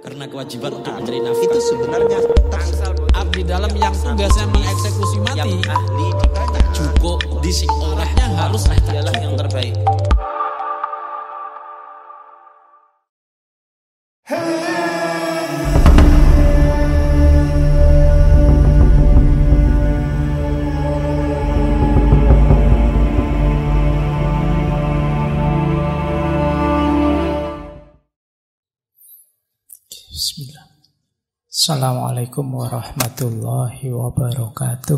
Karena kewajiban untuk mencari nafkah itu sebenarnya abdi dalam yang tugasnya mengeksekusi mati, yang ahli dibaca cukup dising olehnya harus dialah yang terbaik. Bismillah. Assalamualaikum warahmatullahi wabarakatuh.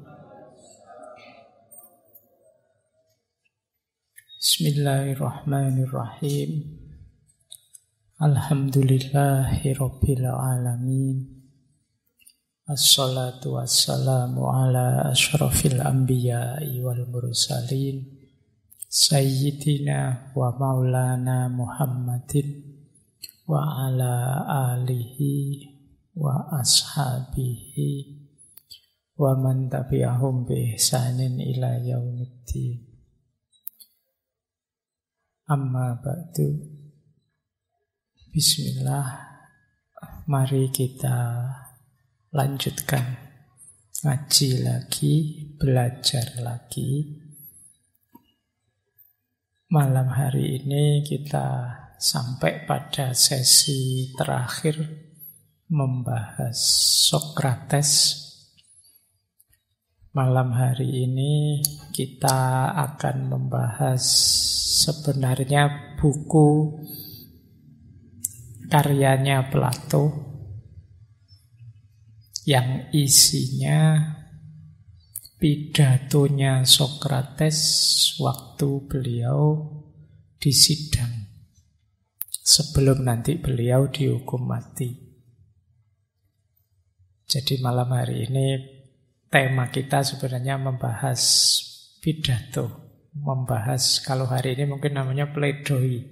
Bismillahirrahmanirrahim. Alhamdulillahi rabbil alamin. Assalatu wassalamu ala asyrafil anbiya'i wal mursalin Sayyidina wa maulana Muhammadin wa ala alihi wa ashabihi wa man tabi'ahum bi ihsanin ila yaumiddin. Amma ba'du. Bismillah. Mari kita lanjutkan ngaji lagi, belajar lagi. Malam hari ini kita sampai pada sesi terakhir membahas Sokrates. Malam hari ini kita akan membahas sebenarnya buku karyanya Plato yang isinya pidatonya Sokrates waktu beliau di sidang, sebelum nanti beliau dihukum mati. Jadi malam hari ini tema kita sebenarnya membahas pidato, membahas, kalau hari ini mungkin namanya pledoi.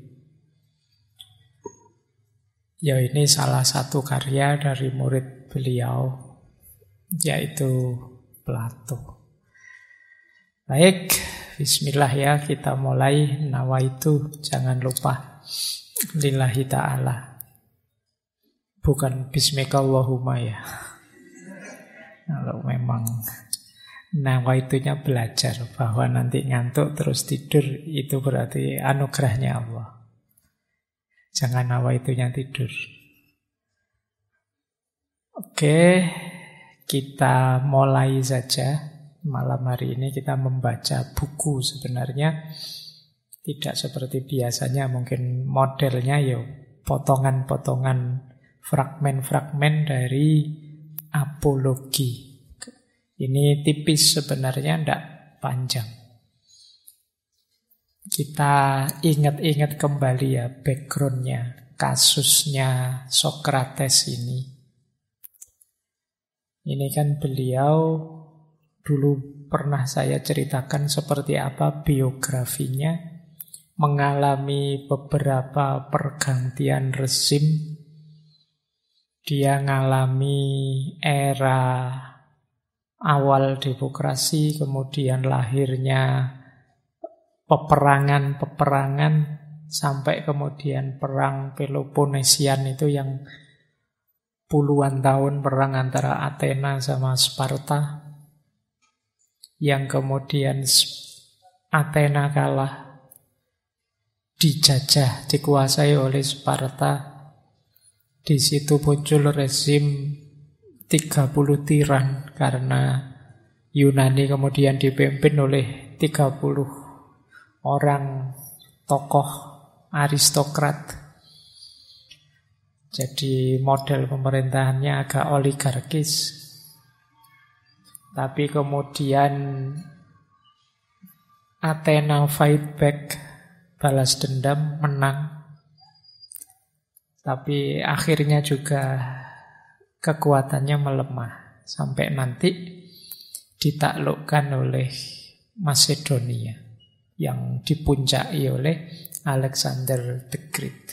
Ya, ini salah satu karya dari murid beliau, yaitu Plato. Baik, bismillah ya, kita mulai. Nawaitu, jangan lupa. Lillahi ta'ala, bukan bismikallahumma ya. Kalau memang nawaitunya belajar, bahwa nanti ngantuk terus tidur, itu berarti anugerahnya Allah. Jangan nawaitunya tidur. Oke, kita mulai saja. Malam hari ini kita membaca buku sebenarnya. Tidak seperti biasanya, mungkin modelnya ya potongan-potongan, fragmen-fragmen dari apologi. Ini tipis sebenarnya, tidak panjang. Kita ingat-ingat kembali ya background-nya, kasusnya Sokrates ini. Ini kan beliau dulu pernah saya ceritakan seperti apa biografinya. Mengalami beberapa pergantian rezim. Dia mengalami era awal demokrasi, kemudian lahirnya peperangan-peperangan, sampai kemudian perang Peloponnesian itu yang puluhan tahun perang antara Athena sama Sparta, yang kemudian Athena kalah, dijajah, dikuasai oleh Sparta. Di situ muncul rezim 30 tiran, karena Yunani kemudian dipimpin oleh 30 orang tokoh aristokrat. Jadi model pemerintahannya agak oligarkis. Tapi kemudian Athena fight back, balas dendam, menang. Tapi akhirnya juga kekuatannya melemah, sampai nanti ditaklukkan oleh Macedonia yang dipuncaki oleh Alexander the Great.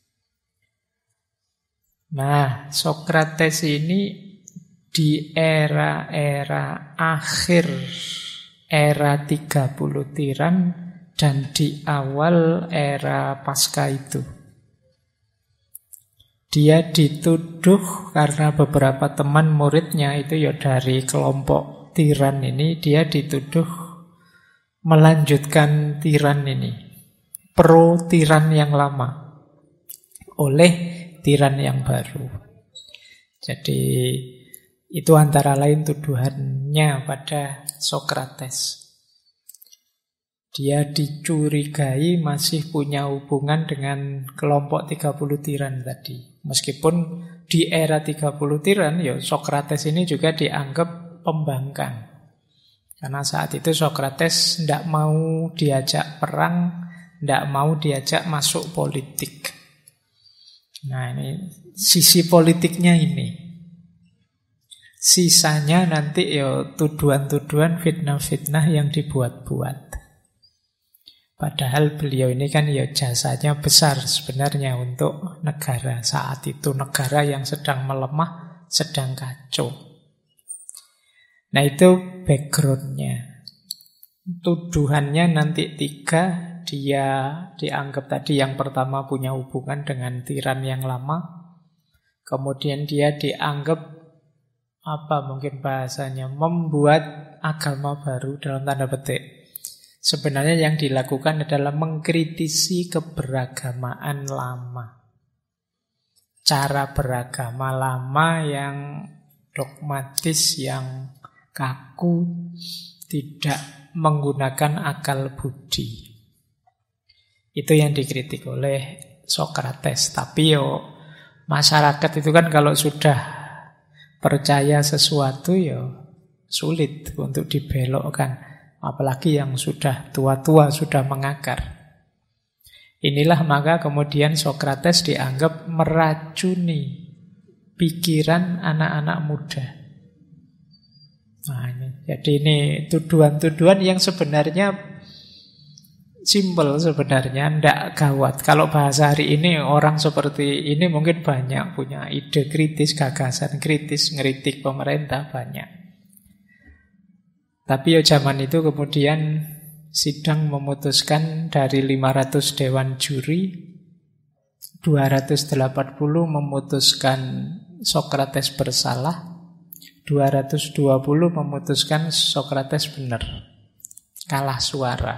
Nah, Sokrates ini di era-era akhir era 30 tiran dan di awal era pasca itu. Dia dituduh karena beberapa teman muridnya itu ya dari kelompok tiran ini, dia dituduh melanjutkan tiran ini, pro tiran yang lama oleh tiran yang baru. Jadi itu antara lain tuduhannya pada Sokrates. Dia dicurigai masih punya hubungan dengan kelompok 30 tiran tadi. Meskipun di era 30 tiran, ya Sokrates ini juga dianggap pembangkang. Karena saat itu Sokrates tidak mau diajak perang, tidak mau diajak masuk politik. Nah, ini sisi politiknya ini. Sisanya nanti ya tuduhan-tuduhan, fitnah-fitnah yang dibuat-buat. Padahal beliau ini kan ya jasanya besar sebenarnya untuk negara. Saat itu negara yang sedang melemah, sedang kacau. Nah itu backgroundnya. Tuduhannya nanti 3. Dia dianggap tadi yang pertama punya hubungan dengan tiran yang lama. Kemudian dia dianggap mungkin bahasanya, membuat agama baru dalam tanda petik. Sebenarnya yang dilakukan adalah mengkritisi keberagamaan lama. Cara beragama lama yang dogmatis, yang kaku, tidak menggunakan akal budi. Itu yang dikritik oleh Sokrates. Tapi masyarakat itu kan kalau sudah percaya sesuatu sulit untuk dibelokkan. Apalagi yang sudah tua-tua, sudah mengakar. Inilah maka kemudian Sokrates dianggap meracuni pikiran anak-anak muda. Nah, jadi ini tuduhan-tuduhan yang sebenarnya simpel sebenarnya, tidak gawat. Kalau bahasa hari ini orang seperti ini mungkin banyak punya ide kritis, gagasan kritis, ngeritik pemerintah banyak. Tapi zaman itu kemudian sidang memutuskan dari 500 dewan juri, 280 memutuskan Sokrates bersalah, 220 memutuskan Sokrates benar, kalah suara.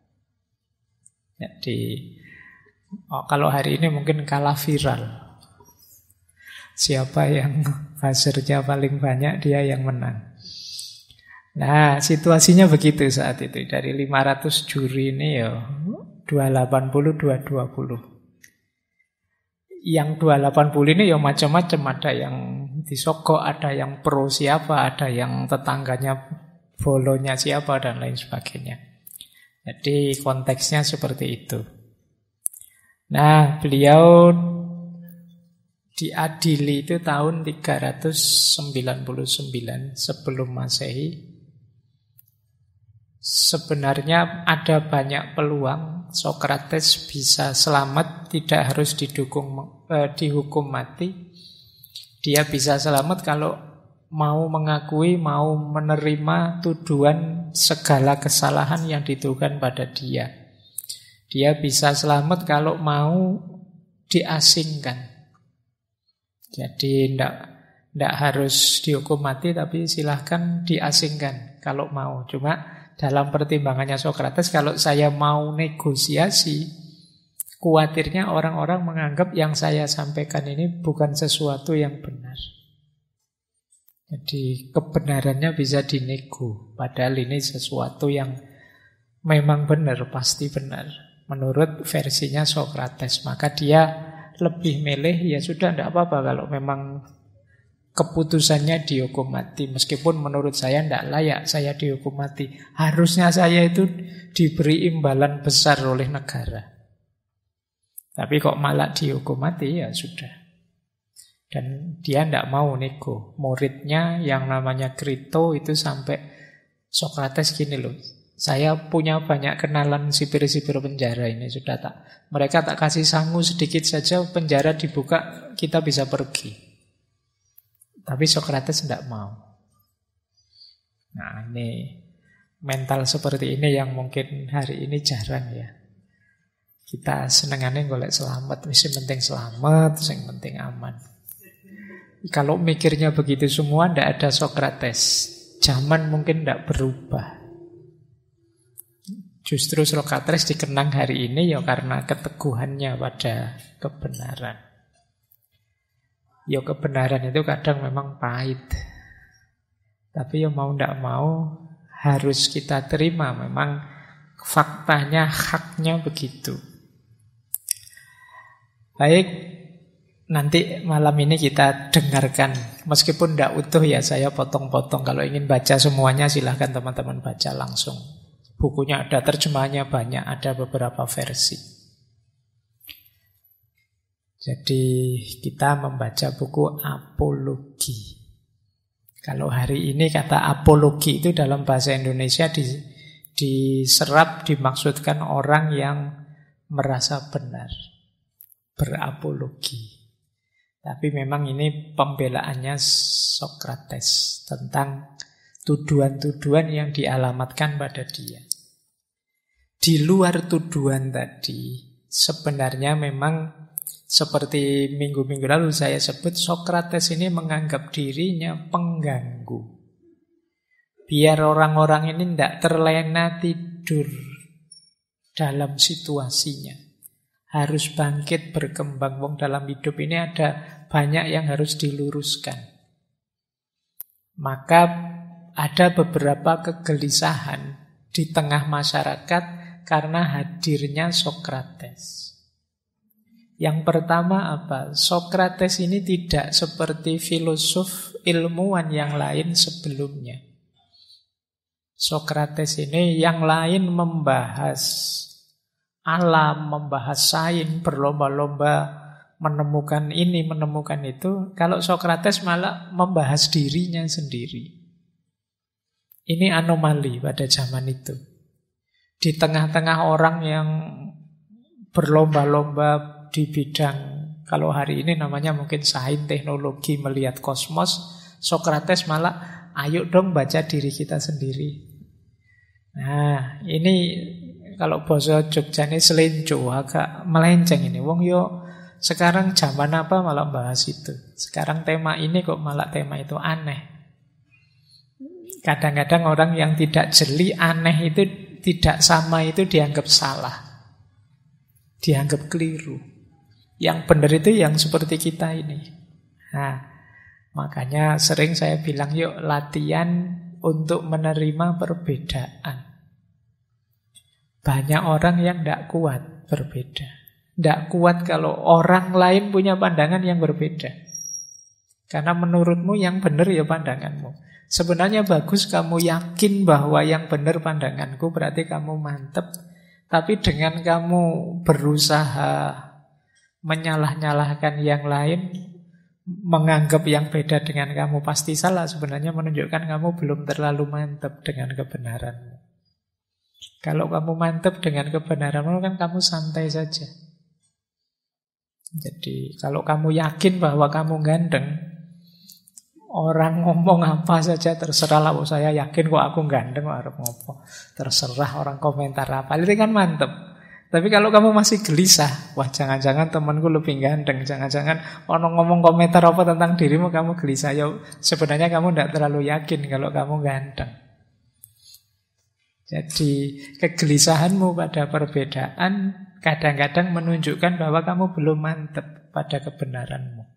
Jadi kalau hari ini mungkin kalah viral. Siapa yang buzzernya paling banyak, dia yang menang. Nah, situasinya begitu saat itu. Dari 500 juri ini 280, 220. Yang 280 ini macam-macam. Ada yang disogok, ada yang pro siapa, ada yang tetangganya bolonya siapa, dan lain sebagainya. Jadi konteksnya seperti itu. Nah, beliau diadili itu tahun 399 sebelum Masehi. Sebenarnya ada banyak peluang Sokrates bisa selamat, tidak harus dihukum mati. Dia bisa selamat kalau mau mengakui, mau menerima tuduhan segala kesalahan yang dituduhkan pada dia. Dia bisa selamat kalau mau diasingkan. Jadi tidak harus dihukum mati, tapi silahkan diasingkan kalau mau. Cuma dalam pertimbangannya Sokrates, kalau saya mau negosiasi, khawatirnya orang-orang menganggap yang saya sampaikan ini bukan sesuatu yang benar. Jadi kebenarannya bisa dinego, padahal ini sesuatu yang memang benar, pasti benar menurut versinya Sokrates. Maka dia lebih milih, ya sudah, tidak apa-apa kalau memang keputusannya dihukum mati. Meskipun menurut saya tidak layak saya dihukum mati. Harusnya saya itu diberi imbalan besar oleh negara. Tapi kok malah dihukum mati, ya sudah. Dan dia tidak mau nego. Muridnya yang namanya Krito itu sampai Sokrates gini loh, saya punya banyak kenalan sipir-sipir penjara ini, sudah tak. Mereka tak kasih sangu sedikit saja, penjara dibuka, kita bisa pergi. Tapi Sokrates tidak mau. Nah, ini mental seperti ini yang mungkin hari ini jarang ya. Kita senengannya golek selamat, mesti penting selamat, yang penting aman. Kalau mikirnya begitu semua, ndak ada Sokrates. Zaman mungkin ndak berubah. Justru Sokrates dikenang hari ini ya karena keteguhannya pada kebenaran. Ya kebenaran itu kadang memang pahit. Tapi ya mau ndak mau harus kita terima. Memang faktanya, haknya begitu. Baik, nanti malam ini kita dengarkan. Meskipun tidak utuh ya, saya potong-potong. Kalau ingin baca semuanya silahkan teman-teman baca langsung. Bukunya ada, terjemahannya banyak, ada beberapa versi. Jadi kita membaca buku Apologi. Kalau hari ini kata apologi itu dalam bahasa Indonesia diserap dimaksudkan orang yang merasa benar. Berapologi. Tapi memang ini pembelaannya Sokrates tentang tuduhan-tuduhan yang dialamatkan pada dia. Di luar tuduhan tadi, sebenarnya memang seperti minggu-minggu lalu saya sebut, Sokrates ini menganggap dirinya pengganggu. Biar orang-orang ini tidak terlena tidur dalam situasinya. Harus bangkit berkembang. Wong dalam hidup ini ada banyak yang harus diluruskan. Maka ada beberapa kegelisahan di tengah masyarakat karena hadirnya Sokrates. Yang pertama apa? Sokrates ini tidak seperti filosof ilmuwan yang lain sebelumnya. Sokrates ini yang lain membahas alam, membahas sains, berlomba-lomba menemukan ini, menemukan itu. Kalau Sokrates malah membahas dirinya sendiri. Ini anomali pada zaman itu. Di tengah-tengah orang yang berlomba-lomba di bidang, kalau hari ini namanya mungkin sains, teknologi, melihat kosmos, Sokrates malah, ayo dong baca diri kita sendiri. Nah, ini kalau bahasa Jogja ini selincu, agak melenceng ini. Wong yo sekarang zaman apa malah bahas itu. Sekarang tema ini kok malah tema itu, aneh. Kadang-kadang orang yang tidak jeli aneh itu tidak sama itu dianggap salah. Dianggap keliru. Yang benar itu yang seperti kita ini. Nah, makanya sering saya bilang yuk latihan untuk menerima perbedaan. Banyak orang yang tidak kuat berbeda. Tidak kuat kalau orang lain punya pandangan yang berbeda. Karena menurutmu yang benar ya pandanganmu. Sebenarnya bagus kamu yakin bahwa yang benar pandanganku, berarti kamu mantep. Tapi dengan kamu berusaha menyalah-nyalahkan yang lain, menganggap yang beda dengan kamu pasti salah, sebenarnya menunjukkan kamu belum terlalu mantep dengan kebenaranmu. Kalau kamu mantep dengan kebenaranmu kan kamu santai saja. Jadi kalau kamu yakin bahwa kamu ganteng, orang ngomong apa saja terserah lah. Saya yakin kok aku ganteng, kok harus ngopo. Terserah orang komentar apa, itu kan mantep. Tapi kalau kamu masih gelisah, wah jangan-jangan temanku lebih ganteng, jangan-jangan orang ngomong komentar apa tentang dirimu, kamu gelisah. Ya sebenarnya kamu tidak terlalu yakin kalau kamu ganteng. Jadi kegelisahanmu pada perbedaan kadang-kadang menunjukkan bahwa kamu belum mantap pada kebenaranmu.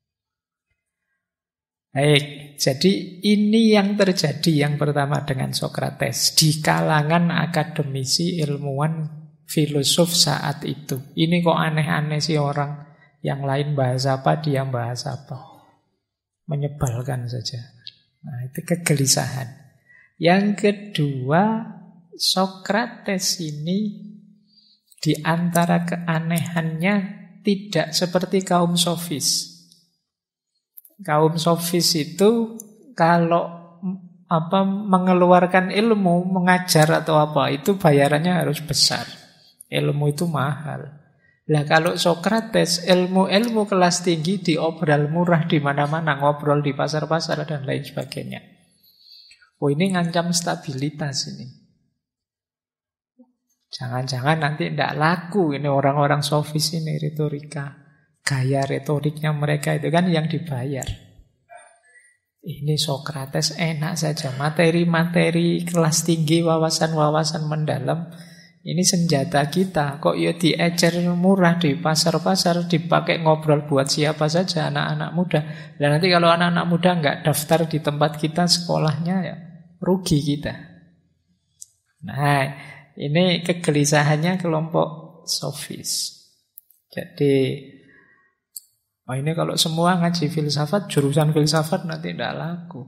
Baik, jadi ini yang terjadi yang pertama dengan Sokrates di kalangan akademisi, ilmuwan, filosof saat itu. Ini kok aneh-aneh sih orang, yang lain bahas apa, dia bahas apa. Menyebalkan saja. Nah, itu kegelisahan. Yang kedua, Sokrates ini di antara keanehannya tidak seperti kaum sofis. Kaum sofis itu kalau mengeluarkan ilmu, mengajar atau apa, itu bayarannya harus besar. Ilmu itu mahal. Lah kalau Sokrates, ilmu kelas tinggi diobral murah di mana-mana, ngobrol di pasar-pasar dan lain sebagainya. Oh, ini ngancam stabilitas ini. Jangan-jangan nanti tidak laku ini orang-orang sofis ini retorika. Gaya retoriknya mereka itu kan yang dibayar. Ini Sokrates enak saja. Materi-materi kelas tinggi, wawasan-wawasan mendalam. Ini senjata kita. Kok ya diecer murah di pasar-pasar, dipakai ngobrol buat siapa saja, anak-anak muda. Dan nanti kalau anak-anak muda nggak daftar di tempat kita sekolahnya, ya rugi kita. Nah, ini kegelisahannya kelompok sofis. Jadi, ini kalau semua ngaji filsafat, jurusan filsafat nanti tidak laku.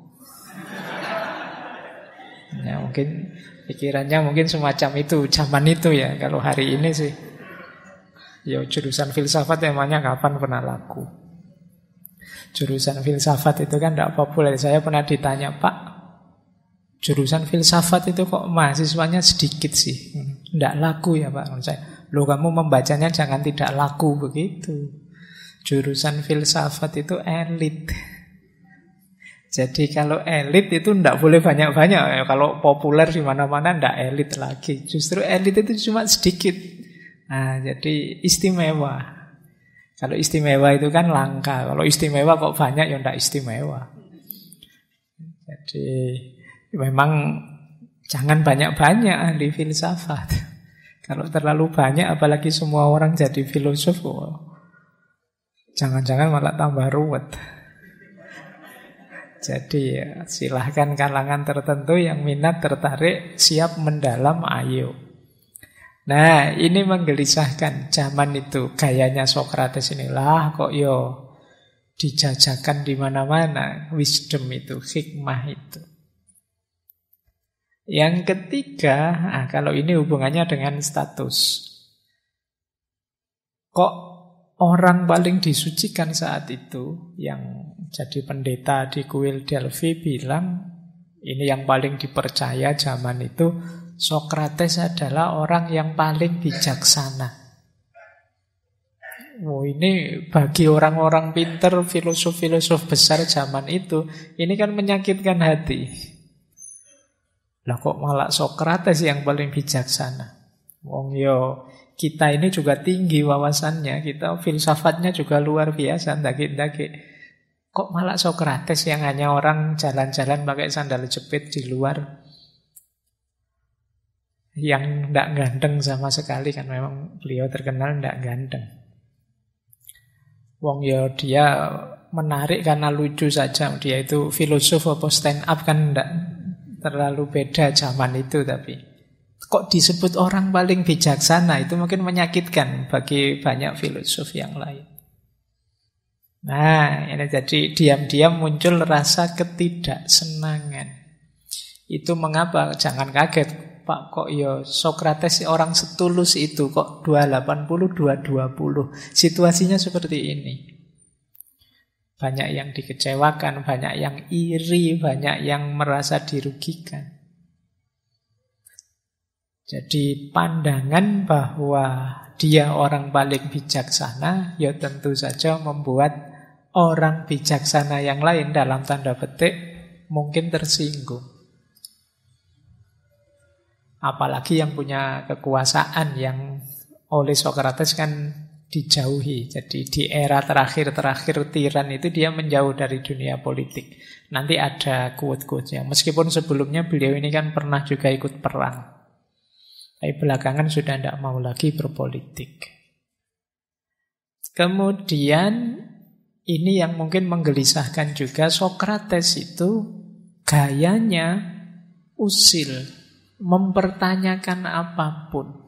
Ya mungkin pikirannya mungkin semacam itu, zaman itu ya. Kalau hari ini sih, ya jurusan filsafat emangnya kapan pernah laku. Jurusan filsafat itu kan tidak populer. Saya pernah ditanya, Pak, jurusan filsafat itu kok mahasiswanya sedikit sih? Tidak laku ya Pak. Saya, loh kamu membacanya jangan tidak laku begitu. Jurusan filsafat itu elit. Jadi kalau elit itu tidak boleh banyak-banyak. Kalau populer di mana-mana tidak elit lagi. Justru elit itu cuma sedikit. Nah, jadi istimewa. Kalau istimewa itu kan langka. Kalau istimewa kok banyak ya tidak istimewa. Jadi memang jangan banyak-banyak ahli filsafat. Kalau terlalu banyak, apalagi semua orang jadi filosof, jangan-jangan malah tambah ruwet. Jadi ya, silahkan kalangan tertentu yang minat, tertarik, siap mendalam, ayo. Nah, ini menggelisahkan zaman itu. Gayanya Sokrates inilah kok yo dijajakan di mana-mana. Wisdom itu, hikmah itu. Yang ketiga, kalau ini hubungannya dengan status. Kok orang paling disucikan saat itu, yang jadi pendeta di kuil Delphi bilang, ini yang paling dipercaya zaman itu, Sokrates adalah orang yang paling bijaksana. Ini bagi orang-orang pinter, filosof-filosof besar zaman itu, ini kan menyakitkan hati. Lah kok malah Sokrates yang paling bijaksana? Wong yo, kita ini juga tinggi wawasannya, kita filsafatnya juga luar biasa, ndaki-ndaki. Kok malah Sokrates yang hanya orang jalan-jalan pakai sandal jepit di luar, yang tidak ganteng sama sekali, kan memang beliau terkenal tidak ganteng. Wong yo dia menarik karena lucu saja, dia itu filosof apa stand up kan tidak terlalu beda zaman itu, tapi kok disebut orang paling bijaksana, itu mungkin menyakitkan bagi banyak filosof yang lain. Nah, ini jadi diam-diam muncul rasa ketidaksenangan. Itu mengapa? Jangan kaget, Pak, kok ya Sokrates orang setulus itu, kok 280, 220. Situasinya seperti ini. Banyak yang dikecewakan, banyak yang iri, banyak yang merasa dirugikan. Jadi pandangan bahwa dia orang paling bijaksana, ya tentu saja membuat orang bijaksana yang lain dalam tanda petik mungkin tersinggung. Apalagi yang punya kekuasaan, yang oleh Sokrates kan dijauhi. Jadi di era terakhir-terakhir tiran itu dia menjauh dari dunia politik. Nanti ada quote-quote-nya. Meskipun sebelumnya beliau ini kan pernah juga ikut perang. Tapi belakangan sudah tidak mau lagi berpolitik. Kemudian ini yang mungkin menggelisahkan juga, Sokrates itu gayanya usil, mempertanyakan apapun.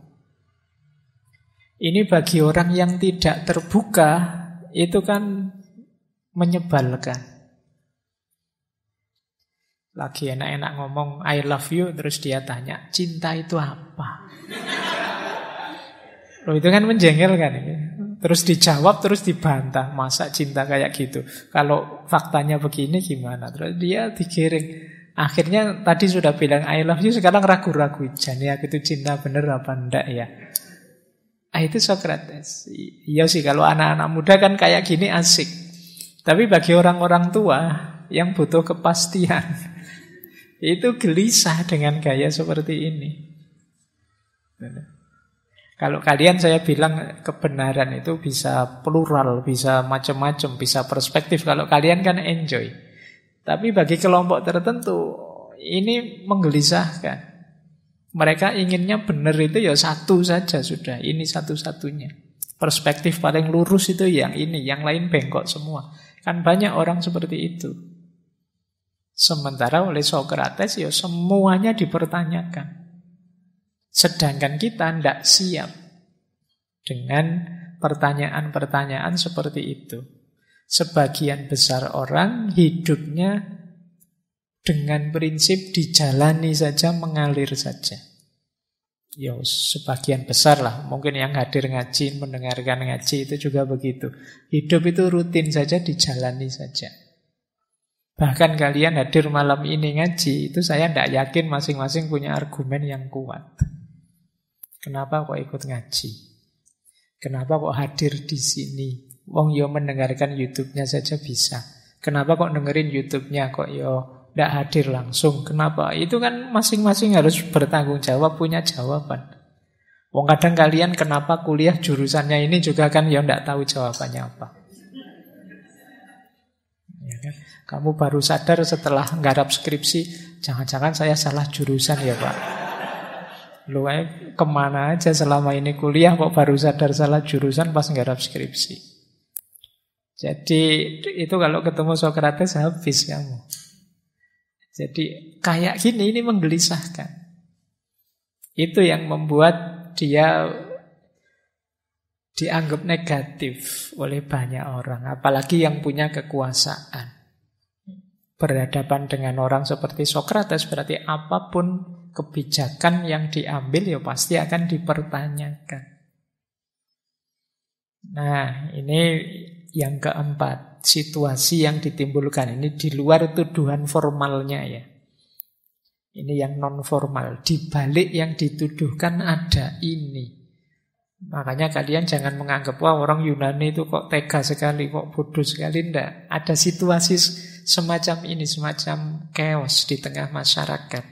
Ini bagi orang yang tidak terbuka, itu kan menyebalkan. Lagi enak-enak ngomong I love you, terus dia tanya, cinta itu apa? Loh, itu kan menjengkelkan. Terus dijawab, terus dibantah, masa cinta kayak gitu? Kalau faktanya begini gimana? Terus dia digiring. Akhirnya tadi sudah bilang I love you, sekarang ragu-ragu. Jadi aku itu cinta bener apa enggak ya? Itu Sokrates. Iya sih, kalau anak-anak muda kan kayak gini asik. Tapi bagi orang-orang tua yang butuh kepastian, itu gelisah dengan gaya seperti ini. Kalau kalian saya bilang kebenaran itu bisa plural, bisa macam-macam, bisa perspektif. Kalau kalian kan enjoy. Tapi bagi kelompok tertentu ini menggelisahkan. Mereka inginnya benar itu ya satu saja sudah. Ini satu-satunya. Perspektif paling lurus itu yang ini, yang lain bengkok semua. Kan banyak orang seperti itu. Sementara oleh Sokrates ya semuanya dipertanyakan. Sedangkan kita tidak siap dengan pertanyaan-pertanyaan seperti itu. Sebagian besar orang hidupnya dengan prinsip dijalani saja, mengalir saja. Ya sebagian besar lah. Mungkin yang hadir ngaji, mendengarkan ngaji itu juga begitu. Hidup itu rutin saja, dijalani saja. Bahkan kalian hadir malam ini ngaji, itu saya tidak yakin masing-masing punya argumen yang kuat. Kenapa kok ikut ngaji? Kenapa kok hadir di sini? Wong yo mendengarkan YouTube-nya saja bisa. Kenapa kok dengerin YouTube-nya kok yo tidak hadir langsung? Kenapa? Itu kan masing-masing harus bertanggung jawab, punya jawaban. Wong kadang kalian kenapa kuliah jurusannya ini juga kan yo tidak tahu jawabannya apa. Ya kan? Kamu baru sadar setelah nggarap skripsi, jangan-jangan saya salah jurusan ya Pak. Lu kemana aja selama ini kuliah kok baru sadar salah jurusan pas nggarap skripsi. Jadi itu kalau ketemu Sokrates habis kamu. Jadi kayak gini ini menggelisahkan. Itu yang membuat dia dianggap negatif oleh banyak orang. Apalagi yang punya kekuasaan. Berhadapan dengan orang seperti Sokrates berarti apapun kebijakan yang diambil ya pasti akan dipertanyakan. Nah, ini yang keempat, situasi yang ditimbulkan ini di luar tuduhan formalnya ya. Ini yang non formal, di balik yang dituduhkan ada ini. Makanya kalian jangan menganggap wah orang Yunani itu kok tega sekali, kok bodoh sekali. Tidak, ada situasi semacam ini, semacam chaos di tengah masyarakat.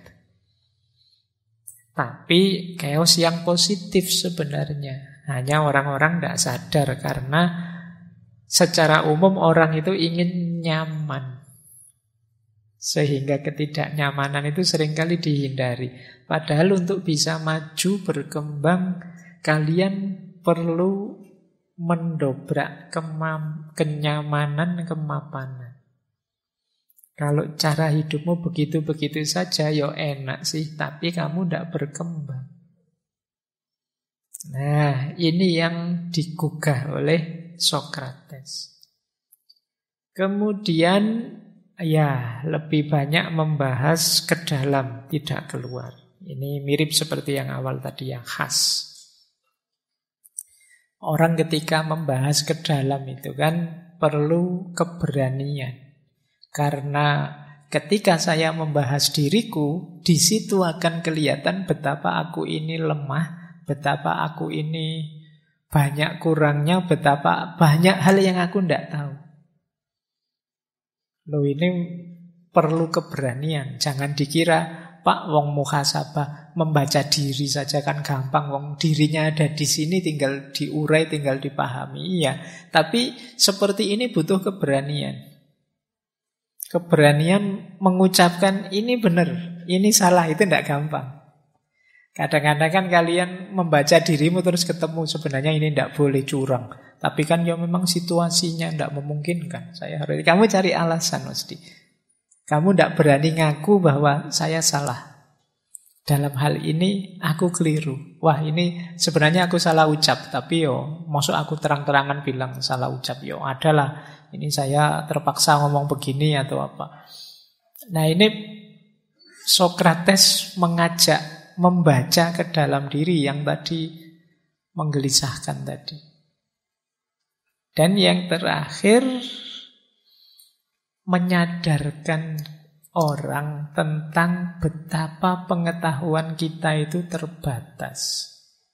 Tapi chaos yang positif sebenarnya. Hanya orang-orang tidak sadar karena secara umum orang itu ingin nyaman. Sehingga ketidaknyamanan itu seringkali dihindari. Padahal untuk bisa maju, berkembang, kalian perlu mendobrak kenyamanan, kemapanan. Kalau cara hidupmu begitu-begitu saja, ya enak sih, tapi kamu tidak berkembang. Nah, ini yang digugah oleh Sokrates. Kemudian, ya, lebih banyak membahas ke dalam, tidak keluar. Ini mirip seperti yang awal tadi, yang khas. Orang ketika membahas ke dalam itu kan perlu keberanian. Karena ketika saya membahas diriku, di situ akan kelihatan betapa aku ini lemah, betapa aku ini banyak kurangnya, betapa banyak hal yang aku tidak tahu. Loh, ini perlu keberanian. Jangan dikira, Pak, wong muhasabah membaca diri saja kan gampang, wong dirinya ada di sini tinggal diurai, tinggal dipahami. Iya, tapi seperti ini butuh keberanian. Keberanian mengucapkan ini benar, ini salah, itu tidak gampang. Kadang-kadang kan kalian membaca dirimu terus ketemu sebenarnya ini tidak boleh curang. Tapi kan ya memang situasinya tidak memungkinkan. Kamu cari alasan mesti. Kamu tidak berani ngaku bahwa saya salah. Dalam hal ini aku keliru. Wah, ini sebenarnya aku salah ucap. Tapi maksud aku terang-terangan bilang salah ucap. Adalah. Ini saya terpaksa ngomong begini atau apa. Nah, ini Sokrates mengajak membaca ke dalam diri yang tadi menggelisahkan tadi. Dan yang terakhir, menyadarkan orang tentang betapa pengetahuan kita itu terbatas.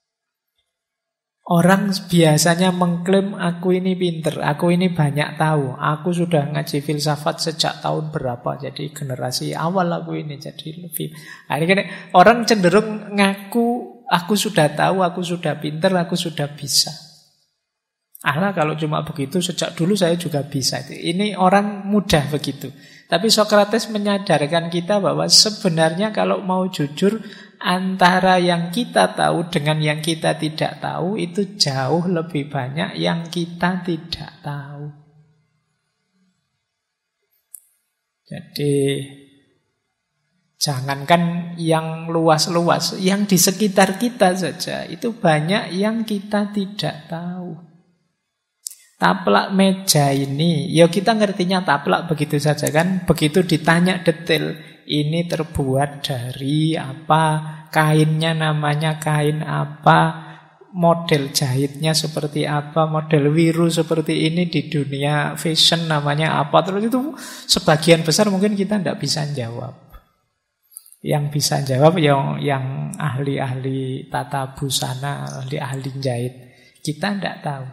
Orang biasanya mengklaim aku ini pinter, aku ini banyak tahu, aku sudah ngaji filsafat sejak tahun berapa, jadi generasi awal aku ini, jadi lebih. Akhirnya orang cenderung ngaku Aku sudah tahu, aku sudah pinter, aku sudah bisa. Allah kalau cuma begitu sejak dulu saya juga bisa. Ini orang mudah begitu. Tapi Sokrates menyadarkan kita bahwa sebenarnya kalau mau jujur, antara yang kita tahu dengan yang kita tidak tahu itu jauh lebih banyak yang kita tidak tahu. Jadi jangankan yang luas-luas, yang di sekitar kita saja itu banyak yang kita tidak tahu. Taplak meja ini, ya kita ngertinya taplak begitu saja kan. Begitu ditanya detail, ini terbuat dari apa, kainnya namanya kain apa, model jahitnya seperti apa, model wiru seperti ini di dunia fashion namanya apa. Terus itu sebagian besar mungkin kita tidak bisa jawab. Yang bisa jawab yang ahli-ahli tata busana, ahli-ahli jahit. Kita tidak tahu.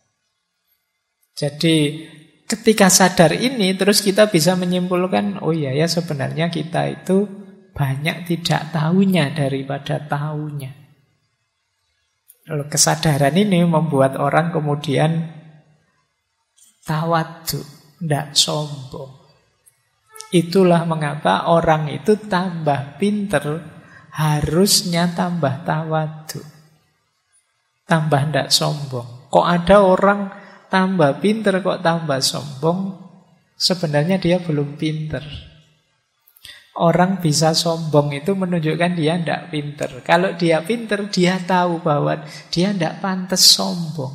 Jadi ketika sadar ini terus kita bisa menyimpulkan, oh iya ya sebenarnya kita itu banyak tidak tahunya daripada tahunya. Lalu kesadaran ini membuat orang kemudian tawadhu, tidak sombong. Itulah mengapa orang itu tambah pinter harusnya tambah tawadhu, tambah tidak sombong. Kok ada orang tambah pinter kok tambah sombong? Sebenarnya dia belum pinter. Orang bisa sombong itu menunjukkan dia tidak pinter. Kalau dia pinter, dia tahu bahwa dia tidak pantas sombong.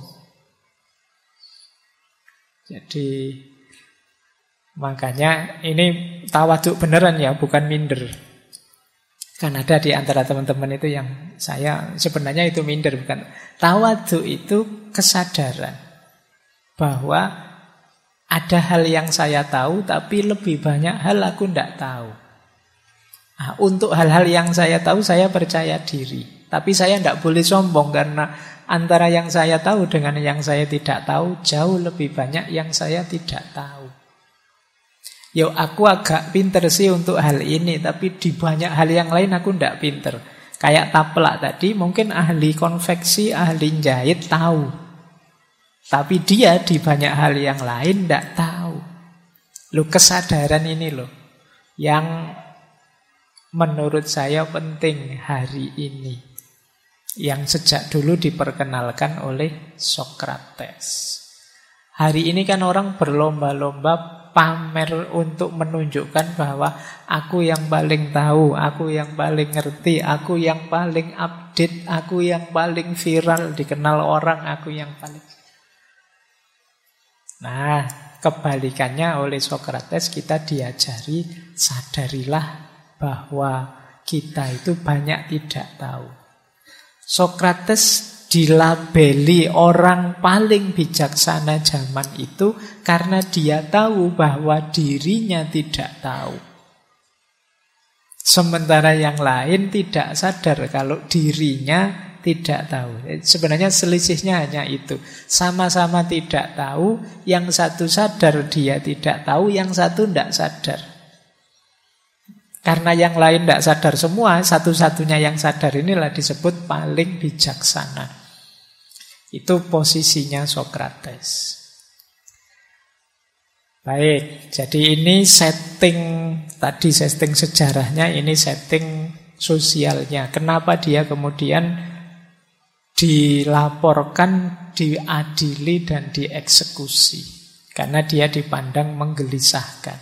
Jadi makanya ini tawadhu beneran ya, bukan minder. Kan ada di antara teman-teman itu yang saya sebenarnya itu minder, bukan. Tawadhu itu kesadaran bahwa ada hal yang saya tahu tapi lebih banyak hal aku tidak tahu. Nah, untuk hal-hal yang saya tahu saya percaya diri. Tapi saya tidak boleh sombong karena antara yang saya tahu dengan yang saya tidak tahu jauh lebih banyak yang saya tidak tahu. Yo aku agak pinter sih untuk hal ini, tapi di banyak hal yang lain aku tidak pinter. Kayak taplak tadi mungkin ahli konveksi, ahli jahit tahu. Tapi dia di banyak hal yang lain tidak tahu. Loh, kesadaran ini loh yang menurut saya penting hari ini, yang sejak dulu diperkenalkan oleh Sokrates. Hari ini kan orang berlomba-lomba pamer untuk menunjukkan bahwa aku yang paling tahu, aku yang paling ngerti, aku yang paling update, aku yang paling viral, dikenal orang, aku yang paling. Nah, kebalikannya oleh Sokrates kita diajari sadarilah bahwa kita itu banyak tidak tahu. Sokrates dilabeli orang paling bijaksana zaman itu karena dia tahu bahwa dirinya tidak tahu. Sementara yang lain tidak sadar kalau dirinya tidak tahu. Sebenarnya selisihnya hanya itu. Sama-sama tidak tahu, yang satu sadar dia tidak tahu, yang satu tidak sadar. Karena yang lain tidak sadar semua, satu-satunya yang sadar inilah disebut paling bijaksana. Itu posisinya Sokrates. Baik, jadi ini setting, tadi setting sejarahnya, ini setting sosialnya. Kenapa dia kemudian dilaporkan, diadili, dan dieksekusi? Karena dia dipandang menggelisahkan.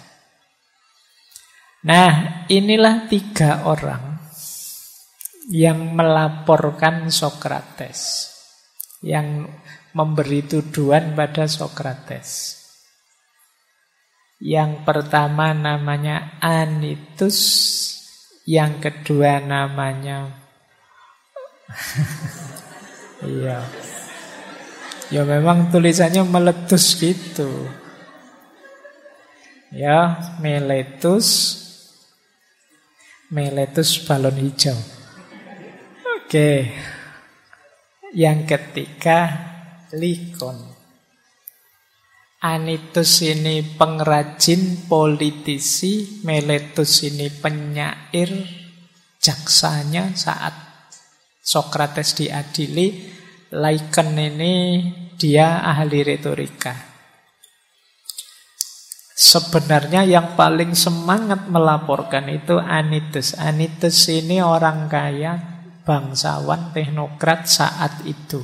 Nah, inilah 3 orang yang melaporkan Sokrates, yang memberi tuduhan pada Sokrates. Yang pertama namanya Anytus, yang kedua namanya iya. Ya memang tulisannya meletus gitu. Ya, Meletus balon hijau. Oke. Yang ketiga Likon. Anytus ini pengrajin, politisi, Meletus ini penyair, jaksanya saat Sokrates diadili, Lycon ini dia ahli retorika. Sebenarnya yang paling semangat melaporkan itu Anytus. Anytus ini orang kaya, bangsawan, teknokrat saat itu.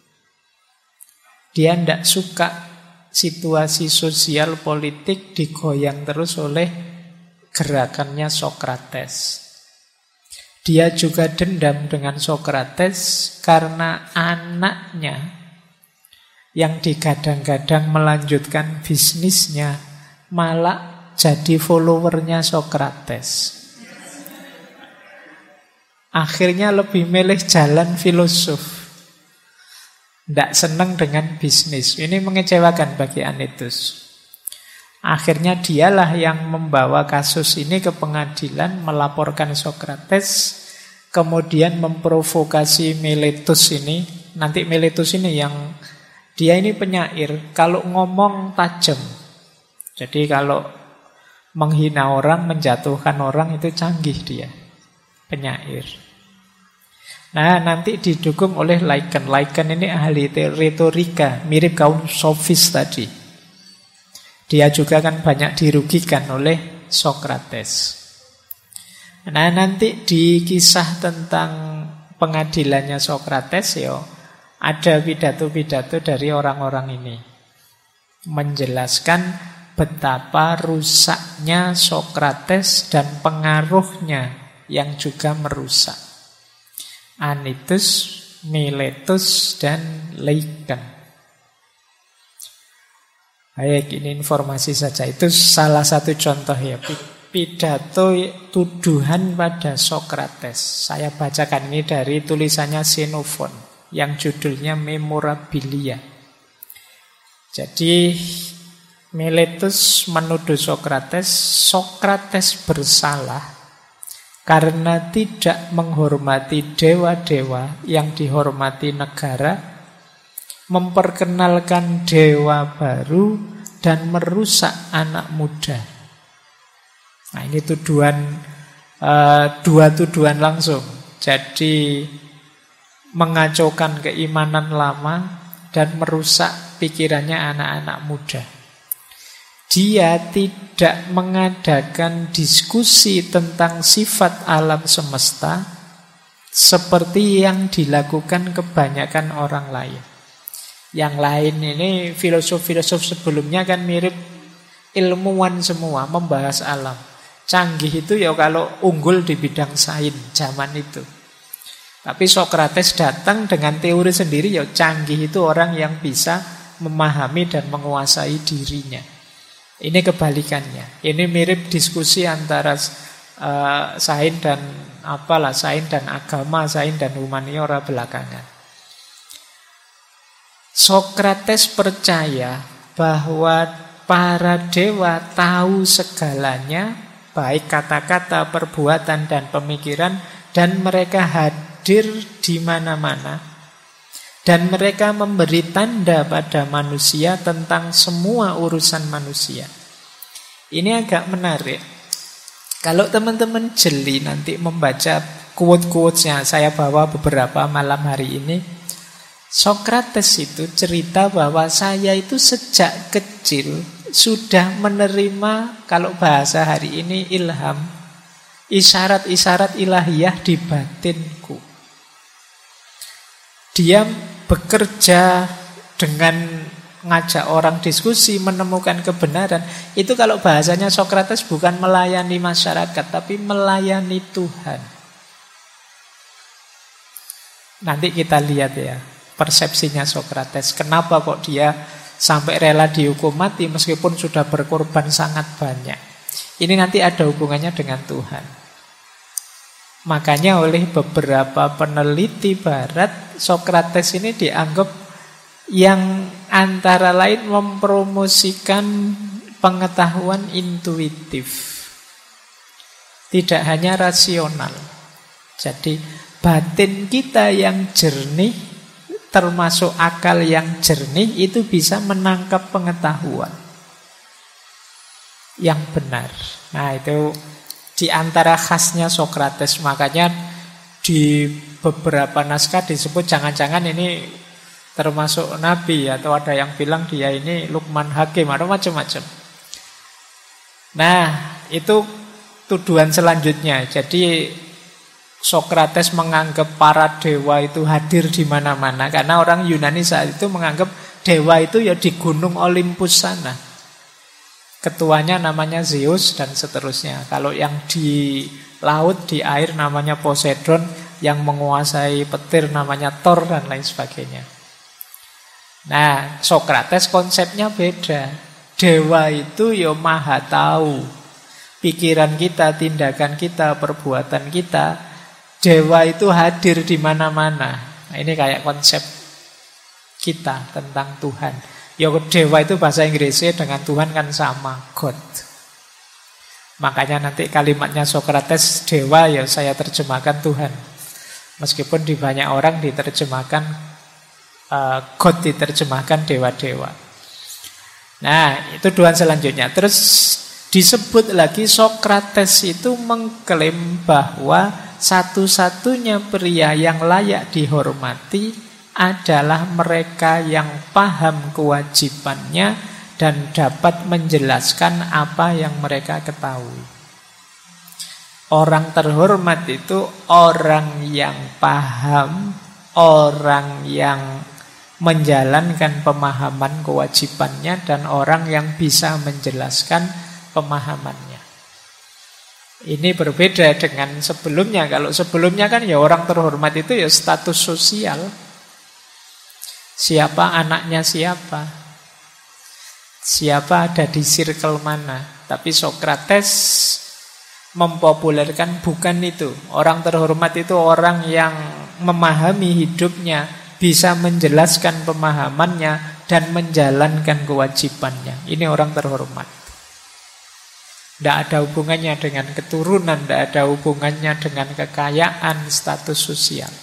Dia tidak suka situasi sosial politik digoyang terus oleh gerakannya Sokrates. Dia juga dendam dengan Sokrates karena anaknya yang digadang-gadang melanjutkan bisnisnya malah jadi followernya Sokrates. Akhirnya lebih milih jalan filosof. Tidak senang dengan bisnis. Ini mengecewakan bagi Anytus. Akhirnya dialah yang membawa kasus ini ke pengadilan, melaporkan Sokrates, kemudian memprovokasi Miletus ini. Nanti Miletus ini yang dia ini penyair, kalau ngomong tajam. Jadi kalau menghina orang, menjatuhkan orang itu canggih dia, penyair. Nah, nanti didukung oleh Lycon. Lycon ini ahli retorika, mirip kaum sofis tadi. Dia juga kan banyak dirugikan oleh Sokrates. Nah, nanti di kisah tentang pengadilannya Sokrates ada pidato-pidato dari orang-orang ini menjelaskan betapa rusaknya Sokrates dan pengaruhnya yang juga merusak. Anytus, Miletus, dan Lycon. Baik, ini informasi saja. Itu salah satu contoh ya, pidato tuduhan pada Sokrates. Saya bacakan ini dari tulisannya Xenophon yang judulnya Memorabilia. Jadi Miletus menuduh Sokrates bersalah karena tidak menghormati dewa-dewa yang dihormati negara, memperkenalkan dewa baru, dan merusak anak muda. Nah, ini dua tuduhan langsung. Jadi mengacaukan keimanan lama dan merusak pikirannya anak-anak muda. Dia tidak mengadakan diskusi tentang sifat alam semesta seperti yang dilakukan kebanyakan orang lain. Yang lain ini filosof-filosof sebelumnya kan mirip ilmuwan semua, membahas alam. Canggih itu ya kalau unggul di bidang sains zaman itu. Tapi Sokrates datang dengan teori sendiri, ya canggih itu orang yang bisa memahami dan menguasai dirinya. Ini kebalikannya. Ini mirip diskusi antara sains dan sains dan agama, sains dan humaniora belakangan. Sokrates percaya bahwa para dewa tahu segalanya, baik kata-kata, perbuatan, dan pemikiran, dan mereka hadir di mana-mana. Dan mereka memberi tanda pada manusia tentang semua urusan manusia. Ini agak menarik. Kalau teman-teman jeli nanti membaca quote-quotesnya, saya bawa beberapa malam hari ini. Sokrates itu cerita bahwa saya itu sejak kecil sudah menerima, kalau bahasa hari ini, ilham, isyarat-isyarat ilahiyah di batinku. Dia bekerja dengan ngajak orang diskusi, menemukan kebenaran. Itu kalau bahasanya Sokrates bukan melayani masyarakat, tapi melayani Tuhan. Nanti kita lihat ya persepsinya Sokrates. Kenapa kok dia sampai rela dihukum mati meskipun sudah berkorban sangat banyak. Ini nanti ada hubungannya dengan Tuhan. Makanya oleh beberapa peneliti barat, Sokrates ini dianggap yang antara lain mempromosikan pengetahuan intuitif, tidak hanya rasional. Jadi batin kita yang jernih, termasuk akal yang jernih, itu bisa menangkap pengetahuan yang benar. Nah, itu di antara khasnya Sokrates. Makanya di beberapa naskah disebut jangan-jangan ini termasuk nabi, atau ada yang bilang dia ini Luqman Hakim, ada macam-macam. Nah, itu tuduhan selanjutnya. Jadi Sokrates menganggap para dewa itu hadir di mana-mana, karena orang Yunani saat itu menganggap dewa itu ya di gunung Olympus sana. Ketuanya namanya Zeus dan seterusnya. Kalau yang di laut, di air namanya Poseidon, yang menguasai petir namanya Thor dan lain sebagainya. Nah, Sokrates konsepnya beda. Dewa itu ya maha tahu pikiran kita, tindakan kita, perbuatan kita. Dewa itu hadir di mana-mana. Nah, ini kayak konsep kita tentang Tuhan. Ya dewa itu bahasa Inggrisnya dengan Tuhan kan sama, God. Makanya nanti kalimatnya Sokrates dewa ya saya terjemahkan Tuhan. Meskipun di banyak orang diterjemahkan God, diterjemahkan dewa-dewa. Nah, itu tuduhan selanjutnya. Terus disebut lagi Sokrates itu mengklaim bahwa satu-satunya pria yang layak dihormati adalah mereka yang paham kewajibannya dan dapat menjelaskan apa yang mereka ketahui. Orang terhormat itu orang yang paham, orang yang menjalankan pemahaman kewajibannya, dan orang yang bisa menjelaskan pemahamannya. Ini berbeda dengan sebelumnya. Kalau sebelumnya kan ya orang terhormat itu ya status sosial. Siapa anaknya siapa, siapa ada di circle mana. Tapi Sokrates mempopulerkan bukan itu. Orang terhormat itu orang yang memahami hidupnya, bisa menjelaskan pemahamannya, dan menjalankan kewajibannya. Ini orang terhormat. Tidak ada hubungannya dengan keturunan, tidak ada hubungannya dengan kekayaan, status sosial.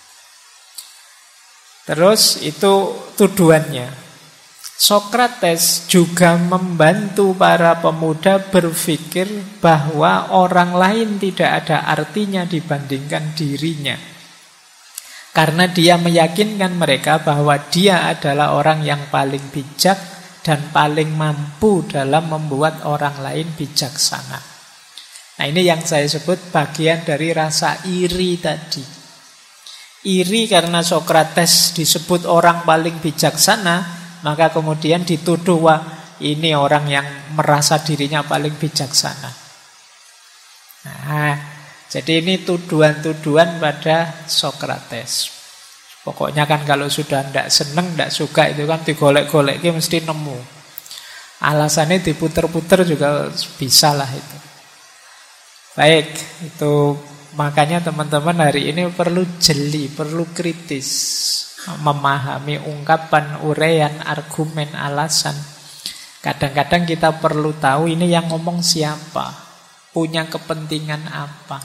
Terus itu tuduhannya. Sokrates juga membantu para pemuda berpikir bahwa orang lain tidak ada artinya dibandingkan dirinya. Karena dia meyakinkan mereka bahwa dia adalah orang yang paling bijak dan paling mampu dalam membuat orang lain bijaksana. Nah, ini yang saya sebut bagian dari rasa iri tadi. Iri karena Sokrates disebut orang paling bijaksana, maka kemudian dituduh, wah ini orang yang merasa dirinya paling bijaksana. Nah, jadi ini tuduhan-tuduhan pada Sokrates. Pokoknya kan kalau sudah tidak seneng, tidak suka itu kan digolek-golek mesti nemu. Alasannya diputer-puter juga bisa lah itu. Baik, itu makanya teman-teman hari ini perlu jeli, perlu kritis, memahami ungkapan, uraian, argumen, alasan. Kadang-kadang kita perlu tahu ini yang ngomong siapa, punya kepentingan apa.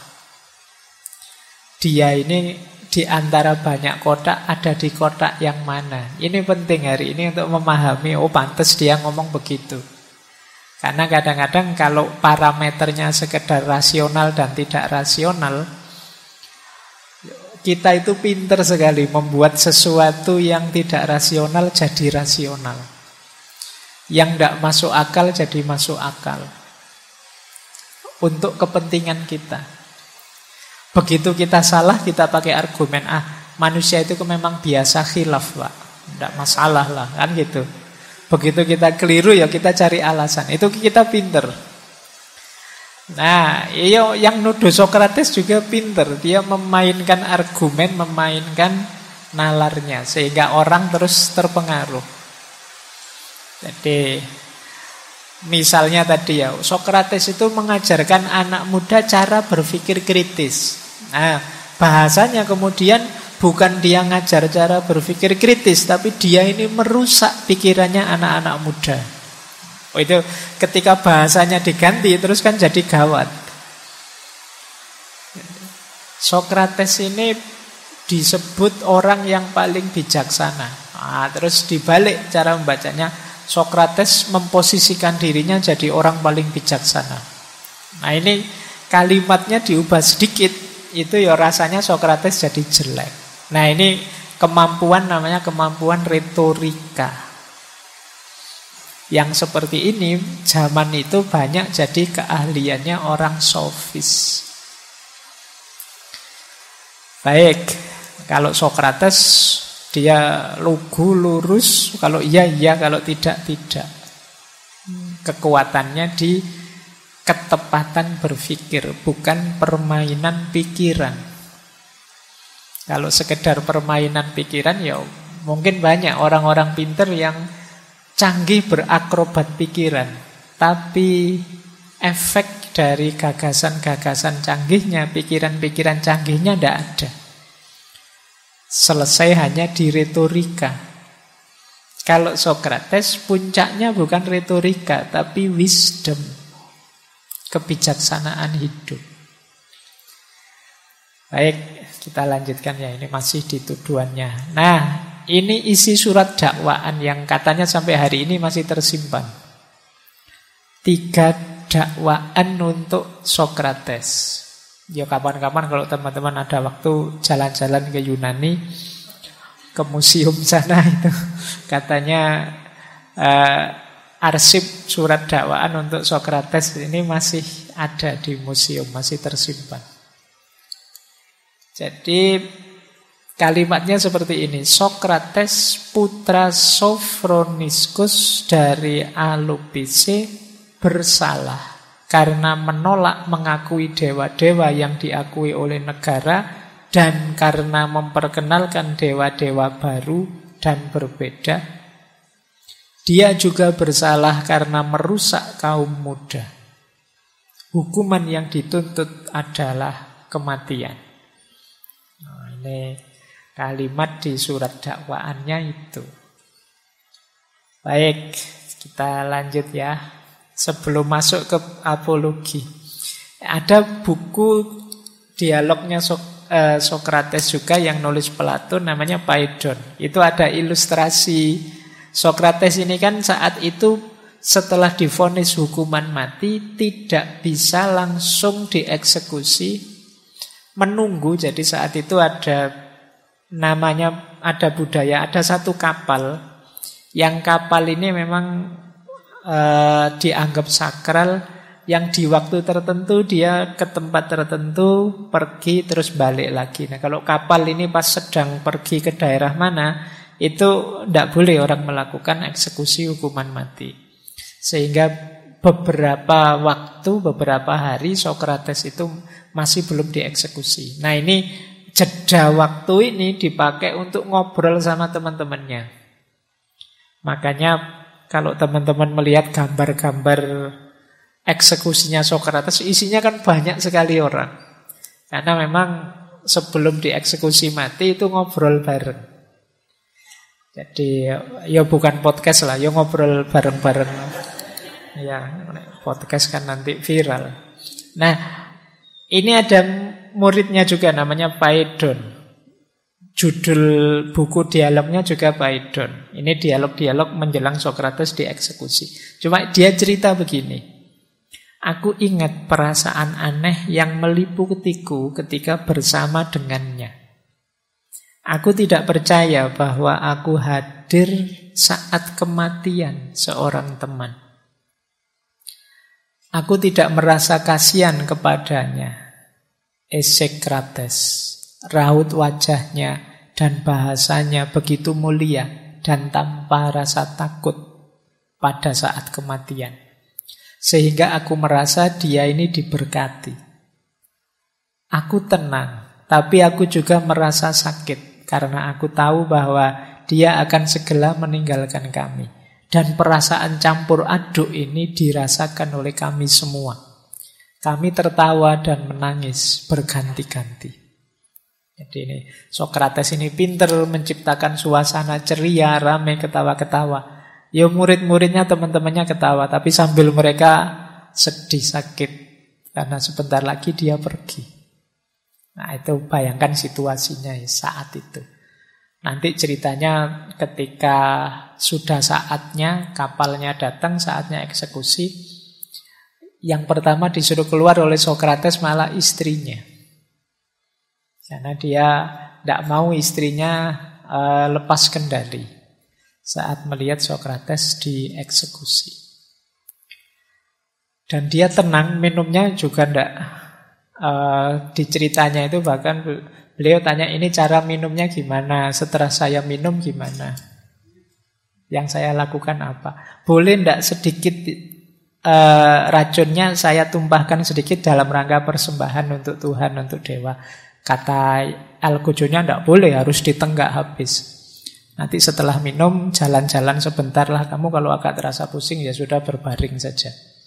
Dia ini di antara banyak kotak ada di kotak yang mana. Ini penting hari ini untuk memahami, oh pantas dia ngomong begitu. Karena kadang-kadang kalau parameternya sekedar rasional dan tidak rasional, kita itu pinter sekali membuat sesuatu yang tidak rasional jadi rasional. Yang tidak masuk akal jadi masuk akal. Untuk kepentingan kita. Begitu kita salah, kita pakai argumen, manusia itu memang biasa khilaf, Pak. Tidak masalah lah, kan gitu. Begitu kita keliru ya kita cari alasan. Itu kita pinter. Nah, yang nuduh Sokrates juga pinter. Dia memainkan argumen, memainkan nalarnya, sehingga orang terus terpengaruh. Jadi misalnya tadi ya, Sokrates itu mengajarkan anak muda cara berpikir kritis. Nah, bahasanya kemudian bukan dia ngajar cara berpikir kritis, tapi dia ini merusak pikirannya anak-anak muda. Oh, itu ketika bahasanya diganti terus kan jadi gawat. Sokrates ini disebut orang yang paling bijaksana. Terus dibalik cara membacanya, Sokrates memposisikan dirinya jadi orang paling bijaksana. Nah, ini kalimatnya diubah sedikit. itu ya rasanya Sokrates jadi jelek. Nah ini kemampuan namanya kemampuan retorika. Yang seperti ini zaman itu banyak jadi keahliannya orang sofis. Baik, kalau Sokrates dia lugu lurus, kalau iya iya, kalau tidak tidak. Kekuatannya di ketepatan berpikir, bukan permainan pikiran. Kalau sekedar permainan pikiran ya mungkin banyak orang-orang pinter yang canggih berakrobat pikiran, tapi efek dari gagasan-gagasan canggihnya, pikiran-pikiran canggihnya tidak ada. Selesai hanya di retorika. Kalau Sokrates puncaknya bukan retorika, tapi wisdom, kebijaksanaan hidup. Baik, kita lanjutkan ya, ini masih di tuduhannya. Nah, ini isi surat dakwaan yang katanya sampai hari ini masih tersimpan. 3 dakwaan untuk Sokrates. Ya kapan-kapan kalau teman-teman ada waktu jalan-jalan ke Yunani, ke museum sana itu katanya arsip surat dakwaan untuk Sokrates ini masih ada di museum, masih tersimpan. Jadi kalimatnya seperti ini. Sokrates putra Sofroniskus dari Alupise bersalah karena menolak mengakui dewa-dewa yang diakui oleh negara dan karena memperkenalkan dewa-dewa baru dan berbeda. Dia juga bersalah karena merusak kaum muda. Hukuman yang dituntut adalah kematian. Nah, ini kalimat di surat dakwaannya itu. Baik, kita lanjut ya. Sebelum masuk ke apologi, ada buku dialognya Sokrates juga yang nulis Plato, namanya Phaedon. Itu ada ilustrasi Sokrates ini kan saat itu setelah divonis hukuman mati tidak bisa langsung dieksekusi, menunggu. Jadi saat itu ada namanya, ada budaya, ada satu kapal. Yang kapal ini memang dianggap sakral, yang di waktu tertentu dia ke tempat tertentu, pergi terus balik lagi. Nah kalau kapal ini pas sedang pergi ke daerah mana, itu tidak boleh orang melakukan eksekusi hukuman mati. Sehingga beberapa waktu, beberapa hari Sokrates itu masih belum dieksekusi. Nah ini jeda waktu ini dipakai untuk ngobrol sama teman-temannya. Makanya kalau teman-teman melihat gambar-gambar eksekusinya Sokrates, isinya kan banyak sekali orang. Karena memang sebelum dieksekusi mati itu ngobrol bareng. Jadi ya bukan podcast lah, ya ngobrol bareng-bareng. Ya, podcast kan nanti viral. Nah, ini ada muridnya juga namanya Phaedon. Judul buku dialognya juga Phaedon. Ini dialog-dialog menjelang Sokrates dieksekusi. Cuma dia cerita begini. Aku ingat perasaan aneh yang meliputiku ketika bersama dengannya. Aku tidak percaya bahwa aku hadir saat kematian seorang teman. Aku tidak merasa kasihan kepadanya. Esekrates. Raut wajahnya dan bahasanya begitu mulia dan tanpa rasa takut pada saat kematian. Sehingga aku merasa dia ini diberkati. Aku tenang, tapi aku juga merasa sakit karena aku tahu bahwa dia akan segera meninggalkan kami. Dan perasaan campur aduk ini dirasakan oleh kami semua. Kami tertawa dan menangis berganti-ganti. Jadi ini Sokrates ini pinter menciptakan suasana ceria, ramai, ketawa-ketawa. Ya murid-muridnya, teman-temannya ketawa, tapi sambil mereka sedih, sakit. Karena sebentar lagi dia pergi. Nah itu bayangkan situasinya ya, saat itu. Nanti ceritanya ketika sudah saatnya, kapalnya datang, saatnya eksekusi. Yang pertama disuruh keluar oleh Sokrates malah istrinya. Karena dia tidak mau istrinya lepas kendali saat melihat Sokrates dieksekusi. Dan dia tenang, minumnya juga tidak. Di ceritanya itu bahkan beliau tanya, ini cara minumnya gimana? Setelah saya minum gimana? Yang saya lakukan apa? Boleh tidak sedikit racunnya saya tumpahkan sedikit dalam rangka persembahan untuk Tuhan, untuk dewa. Kata Algojonya tidak boleh, harus ditenggak habis. Nanti setelah minum jalan-jalan sebentar lah, kamu kalau agak terasa pusing ya sudah berbaring saja.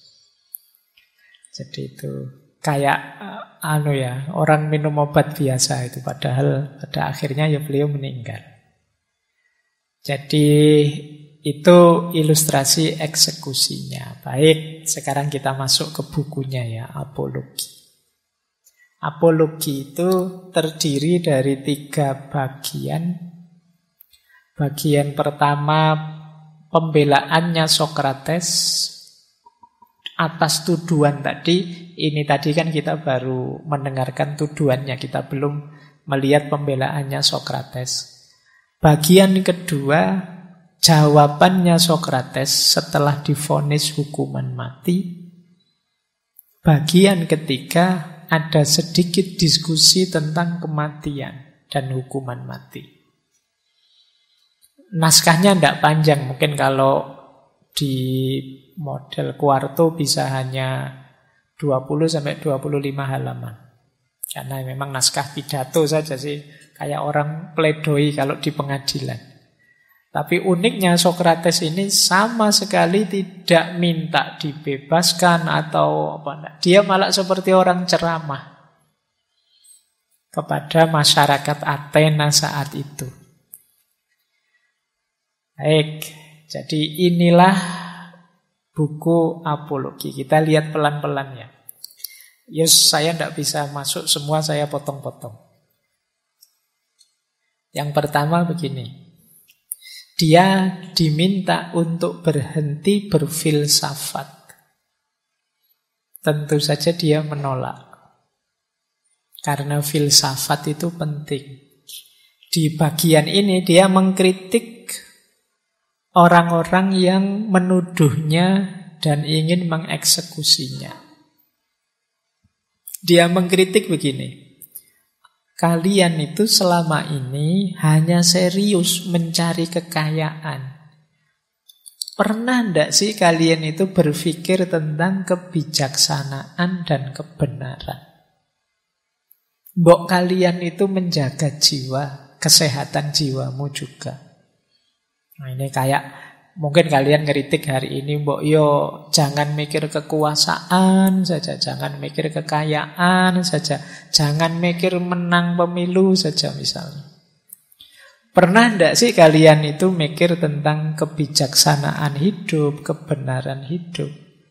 Jadi itu kayak orang minum obat biasa itu, padahal pada akhirnya ya beliau meninggal. Jadi itu ilustrasi eksekusinya. Baik, sekarang kita masuk ke bukunya ya, Apologi. Apologi itu terdiri dari 3 bagian. Bagian pertama, pembelaannya Sokrates atas tuduhan tadi. Ini tadi kan kita baru mendengarkan tuduhannya, kita belum melihat pembelaannya Sokrates. Bagian kedua, jawabannya Sokrates setelah divonis hukuman mati. Bagian ketiga, ada sedikit diskusi tentang kematian dan hukuman mati. Naskahnya tidak panjang, mungkin kalau di model Quarto bisa hanya 20-25 halaman. Karena memang naskah pidato saja sih, kayak orang pledoi kalau di pengadilan. Tapi uniknya Sokrates ini sama sekali tidak minta dibebaskan atau apa. Dia malah seperti orang ceramah kepada masyarakat Athena saat itu. Baik, jadi inilah buku Apologi. Kita lihat pelan-pelan ya. Saya tidak bisa masuk semua, saya potong-potong. Yang pertama begini. Dia diminta untuk berhenti berfilsafat. Tentu saja dia menolak. Karena filsafat itu penting. Di bagian ini dia mengkritik orang-orang yang menuduhnya dan ingin mengeksekusinya. Dia mengkritik begini. Kalian itu selama ini hanya serius mencari kekayaan. Pernah enggak sih kalian itu berpikir tentang kebijaksanaan dan kebenaran? Mbok kalian itu menjaga jiwa, kesehatan jiwamu juga. Nah ini kayak mungkin kalian ngeritik hari ini, mbok yo jangan mikir kekuasaan saja, jangan mikir kekayaan saja, jangan mikir menang pemilu saja misalnya. Pernah enggak sih kalian itu mikir tentang kebijaksanaan hidup, kebenaran hidup?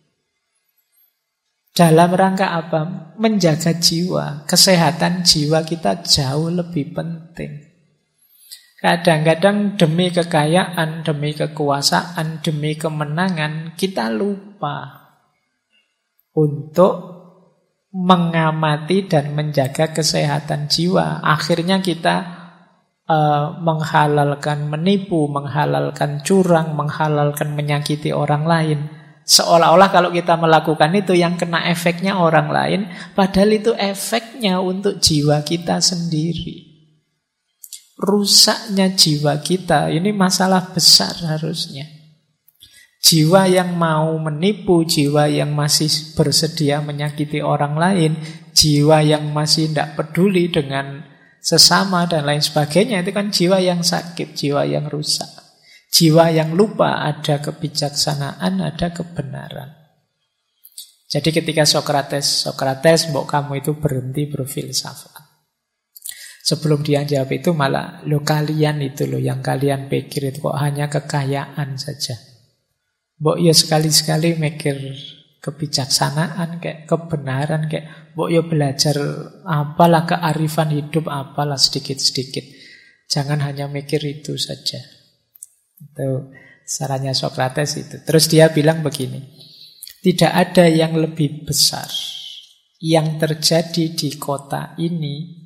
Dalam rangka apa? Menjaga jiwa, kesehatan jiwa kita jauh lebih penting. Kadang-kadang demi kekayaan, demi kekuasaan, demi kemenangan, kita lupa untuk mengamati dan menjaga kesehatan jiwa. Akhirnya kita menghalalkan menipu, menghalalkan curang, menghalalkan menyakiti orang lain. Seolah-olah kalau kita melakukan itu yang kena efeknya orang lain, padahal itu efeknya untuk jiwa kita sendiri. Rusaknya jiwa kita ini masalah besar harusnya. Jiwa yang mau menipu, jiwa yang masih bersedia menyakiti orang lain, jiwa yang masih tidak peduli dengan sesama dan lain sebagainya, itu kan jiwa yang sakit, jiwa yang rusak. Jiwa yang lupa ada kebijaksanaan, ada kebenaran. Jadi ketika Sokrates, mbok kamu itu berhenti berfilsafat. Sebelum dia jawab itu malah, kalian itu yang kalian pikir itu kok hanya kekayaan saja. Mbok ya sekali-sekali mikir kebijaksanaan, kayak kebenaran, kayak mbok ya belajar apalah kearifan hidup, apalah sedikit-sedikit. Jangan hanya mikir itu saja. Itu sarannya Sokrates itu. Terus dia bilang begini, tidak ada yang lebih besar yang terjadi di kota ini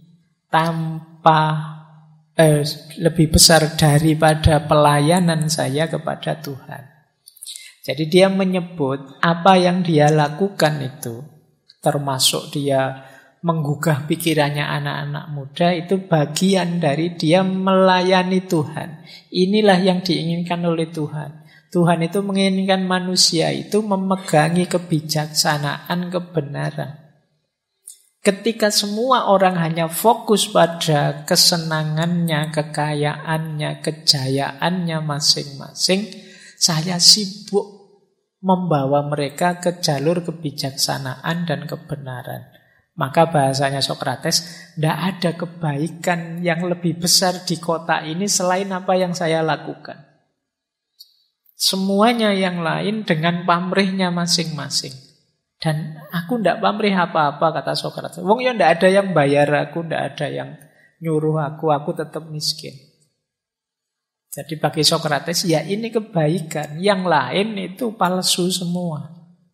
tanpa lebih besar daripada pelayanan saya kepada Tuhan. Jadi dia menyebut apa yang dia lakukan itu, termasuk dia menggugah pikirannya anak-anak muda, itu bagian dari dia melayani Tuhan. Inilah yang diinginkan oleh Tuhan. Tuhan itu menginginkan manusia itu memegangi kebijaksanaan, kebenaran. Ketika semua orang hanya fokus pada kesenangannya, kekayaannya, kejayaannya masing-masing, saya sibuk membawa mereka ke jalur kebijaksanaan dan kebenaran. Maka bahasanya Sokrates, tidak ada kebaikan yang lebih besar di kota ini selain apa yang saya lakukan. Semuanya yang lain dengan pamrihnya masing-masing. Dan aku tidak pamrih apa-apa, kata Sokrates. Wong ya tidak ada yang bayar aku, tidak ada yang nyuruh aku tetap miskin. Jadi bagi Sokrates, ya ini kebaikan. Yang lain itu palsu semua.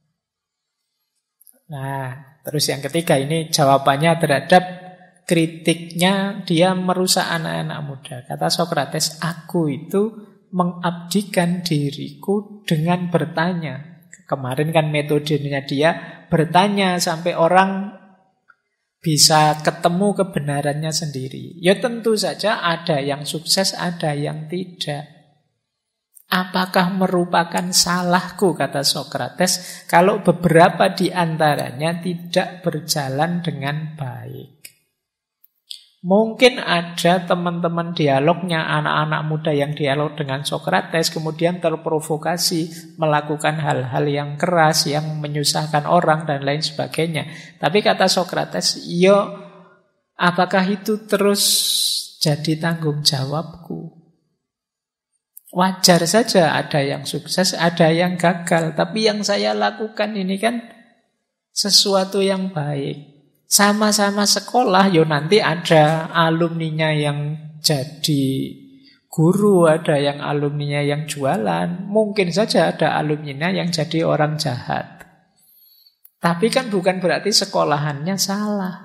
Nah, terus yang ketiga ini jawabannya terhadap kritiknya dia merusak anak-anak muda. Kata Sokrates, aku itu mengabdikan diriku dengan bertanya. Kemarin kan metodenya dia bertanya sampai orang bisa ketemu kebenarannya sendiri. Ya tentu saja ada yang sukses, ada yang tidak. Apakah merupakan salahku, kata Sokrates, kalau beberapa di antaranya tidak berjalan dengan baik? Mungkin ada teman-teman dialognya, anak-anak muda yang dialog dengan Sokrates, kemudian terprovokasi melakukan hal-hal yang keras, yang menyusahkan orang, dan lain sebagainya. Tapi kata Sokrates, yo, apakah itu terus jadi tanggung jawabku? Wajar saja ada yang sukses, ada yang gagal. Tapi yang saya lakukan ini kan sesuatu yang baik. Sama-sama sekolah, yo nanti ada alumninya yang jadi guru, ada yang alumninya yang jualan. Mungkin saja ada alumninya yang jadi orang jahat. Tapi kan bukan berarti sekolahannya salah.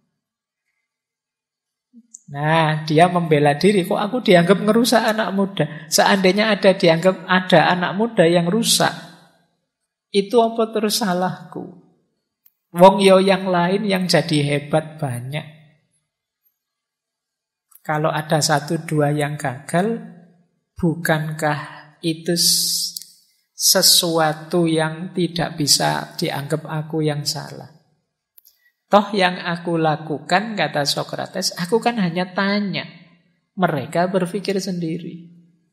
Nah, dia membela diri. Kok aku dianggap ngerusak anak muda? Seandainya dianggap ada anak muda yang rusak, itu apa terus salahku? Wong yo yang lain yang jadi hebat banyak. Kalau ada 1-2 yang gagal, bukankah itu sesuatu yang tidak bisa dianggap aku yang salah? Toh yang aku lakukan, kata Sokrates, aku kan hanya tanya. Mereka berpikir sendiri.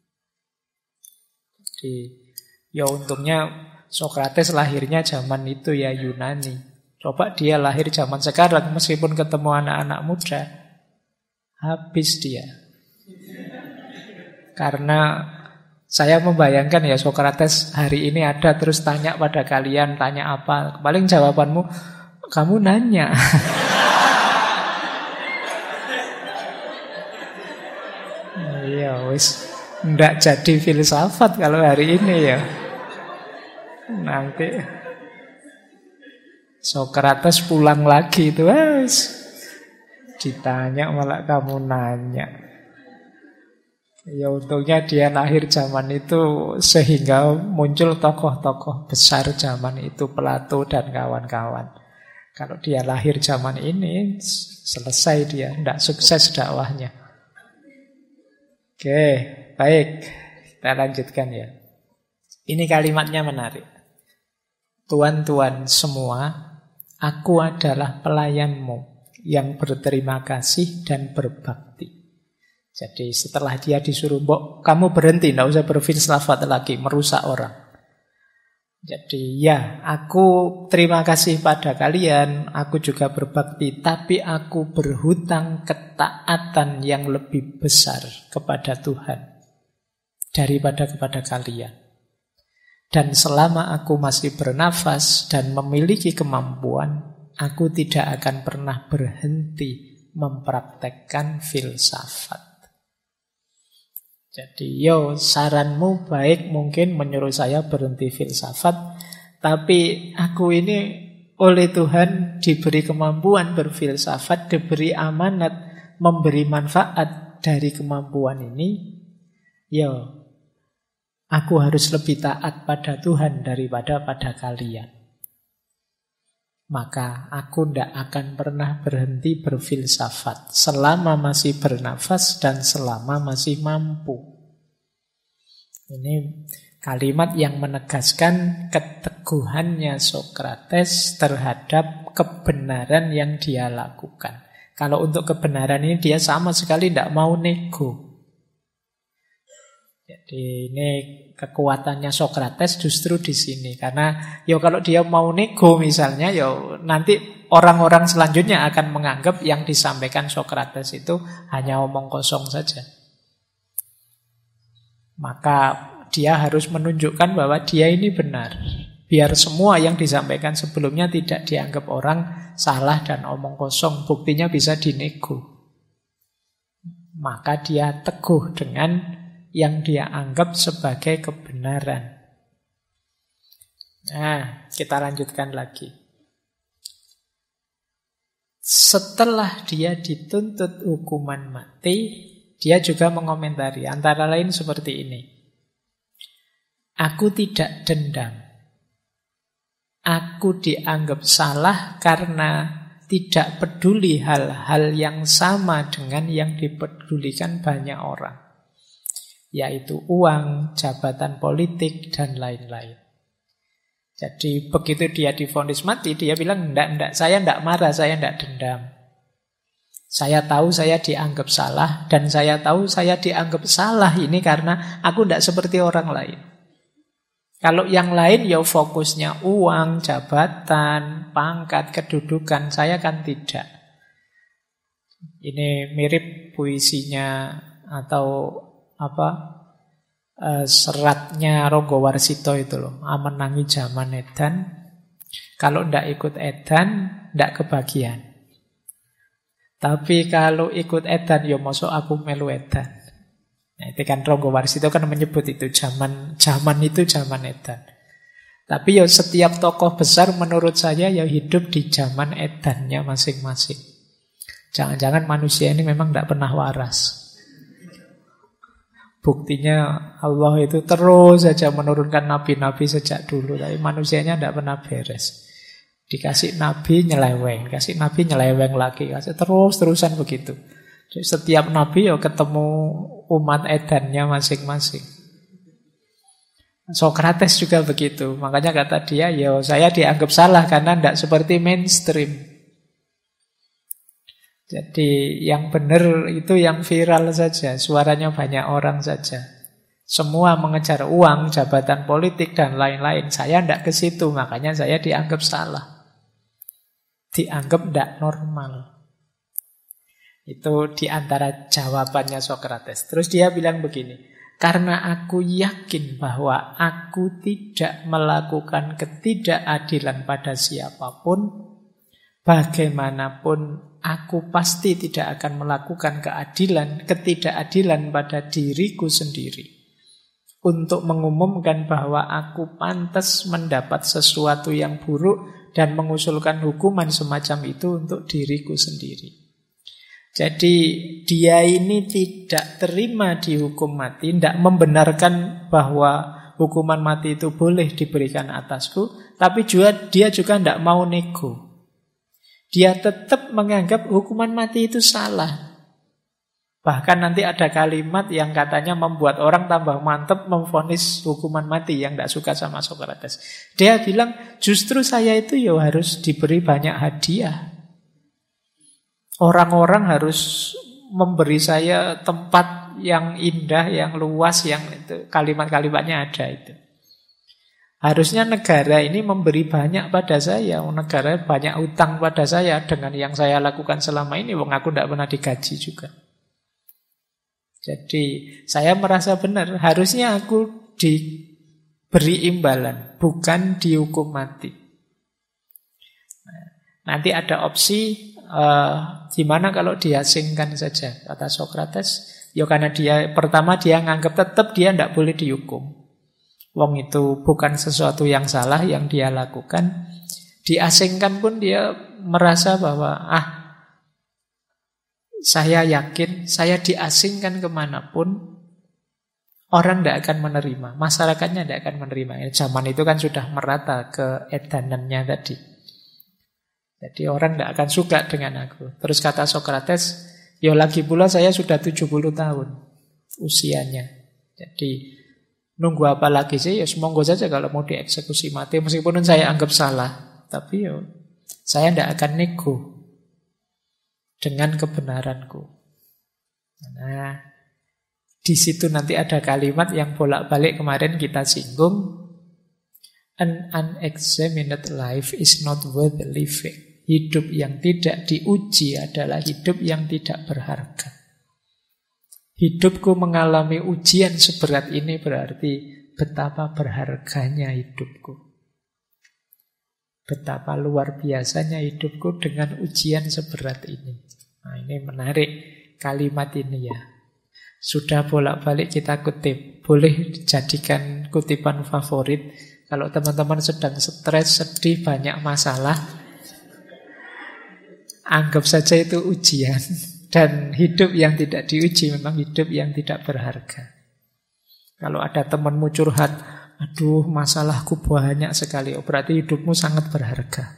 Jadi, ya untungnya Sokrates lahirnya zaman itu ya Yunani. Coba dia lahir zaman sekarang, meskipun ketemu anak-anak muda, habis dia. Karena saya membayangkan ya Sokrates hari ini ada terus tanya pada kalian, tanya apa? Paling jawabanmu, kamu nanya. Iya wis, ndak jadi filsafat kalau hari ini ya. Nanti Sokrates pulang lagi itu, ditanya malah kamu nanya. Ya untungnya dia lahir zaman itu sehingga muncul tokoh-tokoh besar zaman itu, Plato dan kawan-kawan. Kalau dia lahir zaman ini, selesai dia, tidak sukses dakwahnya. Oke, baik, kita lanjutkan ya. Ini kalimatnya menarik. Tuan-tuan semua, aku adalah pelayanmu yang berterima kasih dan berbakti. Jadi setelah dia disuruh, Mbok, kamu berhenti, tidak usah berfilsafat lagi, merusak orang. Jadi ya, aku terima kasih pada kalian, aku juga berbakti, tapi aku berhutang ketaatan yang lebih besar kepada Tuhan daripada kepada kalian. Dan selama aku masih bernafas dan memiliki kemampuan, aku tidak akan pernah berhenti mempraktekkan filsafat. Jadi saranmu baik mungkin menyuruh saya berhenti filsafat, tapi aku ini oleh Tuhan diberi kemampuan berfilsafat, diberi amanat memberi manfaat dari kemampuan ini, ya aku harus lebih taat pada Tuhan daripada pada kalian. Maka aku tidak akan pernah berhenti berfilsafat selama masih bernafas dan selama masih mampu. Ini kalimat yang menegaskan keteguhannya Sokrates terhadap kebenaran yang dia lakukan. Kalau untuk kebenaran ini dia sama sekali tidak mau nego. Jadi ini kekuatannya Sokrates justru di sini. Karena ya kalau dia mau nego misalnya, ya nanti orang-orang selanjutnya akan menganggap yang disampaikan Sokrates itu hanya omong kosong saja. Maka dia harus menunjukkan bahwa dia ini benar. Biar semua yang disampaikan sebelumnya tidak dianggap orang salah dan omong kosong. Buktinya bisa dinego. Maka dia teguh dengan yang dia anggap sebagai kebenaran. Nah, kita lanjutkan lagi. Setelah dia dituntut hukuman mati, dia juga mengomentari antara lain seperti ini. Aku tidak dendam. Aku dianggap salah karena tidak peduli hal-hal yang sama dengan yang dipedulikan banyak orang, yaitu uang, jabatan politik, dan lain-lain. Jadi begitu dia divonis mati, dia bilang, enggak, saya enggak marah, saya enggak dendam. Saya tahu saya dianggap salah, dan saya tahu saya dianggap salah ini karena aku enggak seperti orang lain. Kalau yang lain ya fokusnya uang, jabatan, pangkat, kedudukan, saya kan tidak. Ini mirip puisinya atau seratnya Ronggo Warsito itu loh, amenangi jaman edan, kalau ndak ikut edan ndak kebagian, tapi kalau ikut edan ya mosok aku melu edan. Nah, itu kan Ronggo Warsito kan menyebut itu zaman itu zaman edan. Tapi ya setiap tokoh besar menurut saya ya hidup di zaman edannya masing-masing. Jangan-jangan manusia ini memang ndak pernah waras. Buktinya Allah itu terus saja menurunkan nabi-nabi sejak dulu, tapi manusianya tidak pernah beres. Dikasih nabi nyeleweng, kasih nabi nyeleweng lagi, kasih terus-terusan begitu. Jadi setiap nabi ya ketemu umat edannya masing-masing. Sokrates juga begitu, makanya kata dia, ya saya dianggap salah karena tidak seperti mainstream. Jadi yang benar itu yang viral saja, suaranya banyak orang saja. Semua mengejar uang, jabatan politik, dan lain-lain. Saya tidak ke situ, makanya saya dianggap salah. Dianggap tidak normal. Itu diantara jawabannya Sokrates. Terus dia bilang begini, karena aku yakin bahwa aku tidak melakukan ketidakadilan pada siapapun, bagaimanapun aku pasti tidak akan melakukan ketidakadilan pada diriku sendiri untuk mengumumkan bahwa aku pantas mendapat sesuatu yang buruk dan mengusulkan hukuman semacam itu untuk diriku sendiri. Jadi dia ini tidak terima dihukum mati, tidak membenarkan bahwa hukuman mati itu boleh diberikan atasku, tapi dia juga tidak mau nego. Dia tetap menganggap hukuman mati itu salah. Bahkan nanti ada kalimat yang katanya membuat orang tambah mantap memvonis hukuman mati yang tidak suka sama Sokrates. Dia bilang, justru saya itu ya harus diberi banyak hadiah. Orang-orang harus memberi saya tempat yang indah, yang luas, yang itu kalimat-kalimatnya ada itu. Harusnya negara ini memberi banyak pada saya. Negara banyak utang pada saya dengan yang saya lakukan selama ini. Wong aku tidak pernah digaji juga. Jadi saya merasa benar. Harusnya aku diberi imbalan, bukan dihukum mati. Nanti ada opsi, gimana kalau diasingkan saja, kata Sokrates. Ya karena pertama dia nganggap tetap dia tidak boleh dihukum. Wong itu bukan sesuatu yang salah yang dia lakukan. Diasingkan pun dia merasa bahwa Saya yakin, saya diasingkan kemanapun, orang tidak akan menerima, masyarakatnya tidak akan menerima. Zaman itu kan sudah merata keedanannya tadi. Jadi orang tidak akan suka dengan aku. Terus kata Sokrates, ya lagi pula saya sudah 70 tahun usianya. Jadi nunggu apa lagi sih? Ya monggo saja kalau mau dieksekusi mati, meskipun saya anggap salah. Tapi ya saya tidak akan nego dengan kebenaranku. Nah, di situ nanti ada kalimat yang bolak-balik kemarin kita singgung. An unexamined life is not worth living. Hidup yang tidak diuji adalah hidup yang tidak berharga. Hidupku mengalami ujian seberat ini berarti betapa berharganya hidupku. Betapa luar biasanya hidupku dengan ujian seberat ini. Nah, ini menarik kalimat ini ya. Sudah bolak-balik kita kutip. Boleh dijadikan kutipan favorit. Kalau teman-teman sedang stres, sedih, banyak masalah, anggap saja itu ujian. Dan hidup yang tidak diuji memang hidup yang tidak berharga. Kalau ada temanmu curhat, aduh masalahku banyak sekali, berarti hidupmu sangat berharga.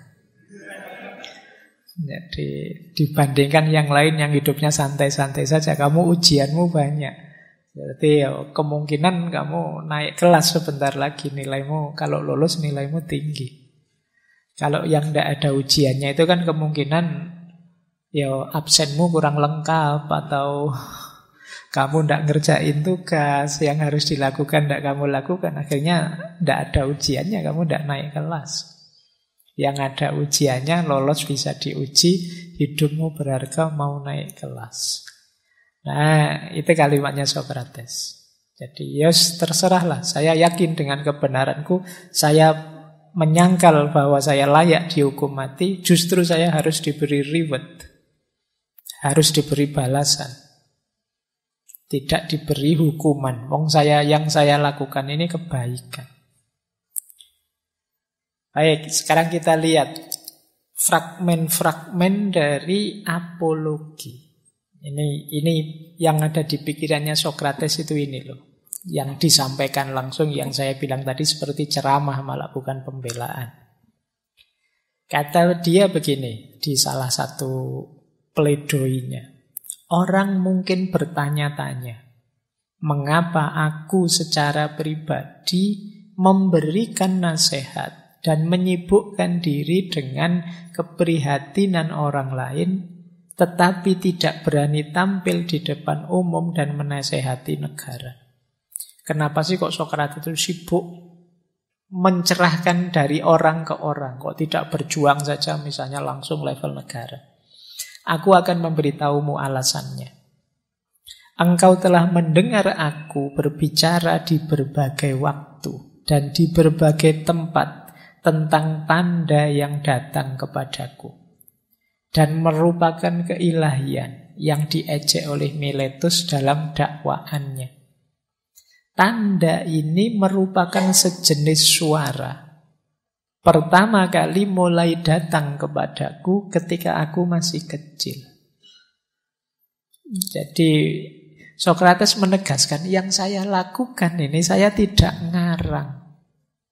Jadi dibandingkan yang lain yang hidupnya santai-santai saja, kamu ujianmu banyak. Berarti ya, kemungkinan kamu naik kelas sebentar lagi, nilaimu kalau lulus nilaimu tinggi. Kalau yang tidak ada ujiannya itu kan kemungkinan ya absenmu kurang lengkap, atau kamu tidak ngerjain tugas yang harus dilakukan, tidak kamu lakukan. Akhirnya tidak ada ujiannya, kamu tidak naik kelas. Yang ada ujiannya, lolos bisa diuji, hidupmu berharga, mau naik kelas. Nah, itu kalimatnya Sokrates. Jadi yes, terserahlah, saya yakin dengan kebenaranku, saya menyangkal bahwa saya layak dihukum mati, justru saya harus diberi reward. Harus diberi balasan, tidak diberi hukuman. Yang saya lakukan ini kebaikan. Baik, sekarang kita lihat fragmen-fragmen dari apologi. Ini yang ada di pikirannya Sokrates itu ini loh, yang disampaikan langsung, yang saya bilang tadi seperti ceramah malah bukan pembelaan. Kata dia begini di salah satu pledoinya. Orang mungkin bertanya-tanya, mengapa aku secara pribadi memberikan nasihat dan menyibukkan diri dengan keprihatinan orang lain, tetapi tidak berani tampil di depan umum dan menasehati negara. Kenapa sih kok Sokrates itu sibuk mencerahkan dari orang ke orang, kok tidak berjuang saja misalnya langsung level negara? Aku akan memberitahumu alasannya. Engkau telah mendengar aku berbicara di berbagai waktu dan di berbagai tempat tentang tanda yang datang kepadaku, dan merupakan keilahian yang diejek oleh Miletus dalam dakwaannya. Tanda ini merupakan sejenis suara. Pertama kali mulai datang kepadaku ketika aku masih kecil. Jadi Sokrates menegaskan, yang saya lakukan ini saya tidak ngarang.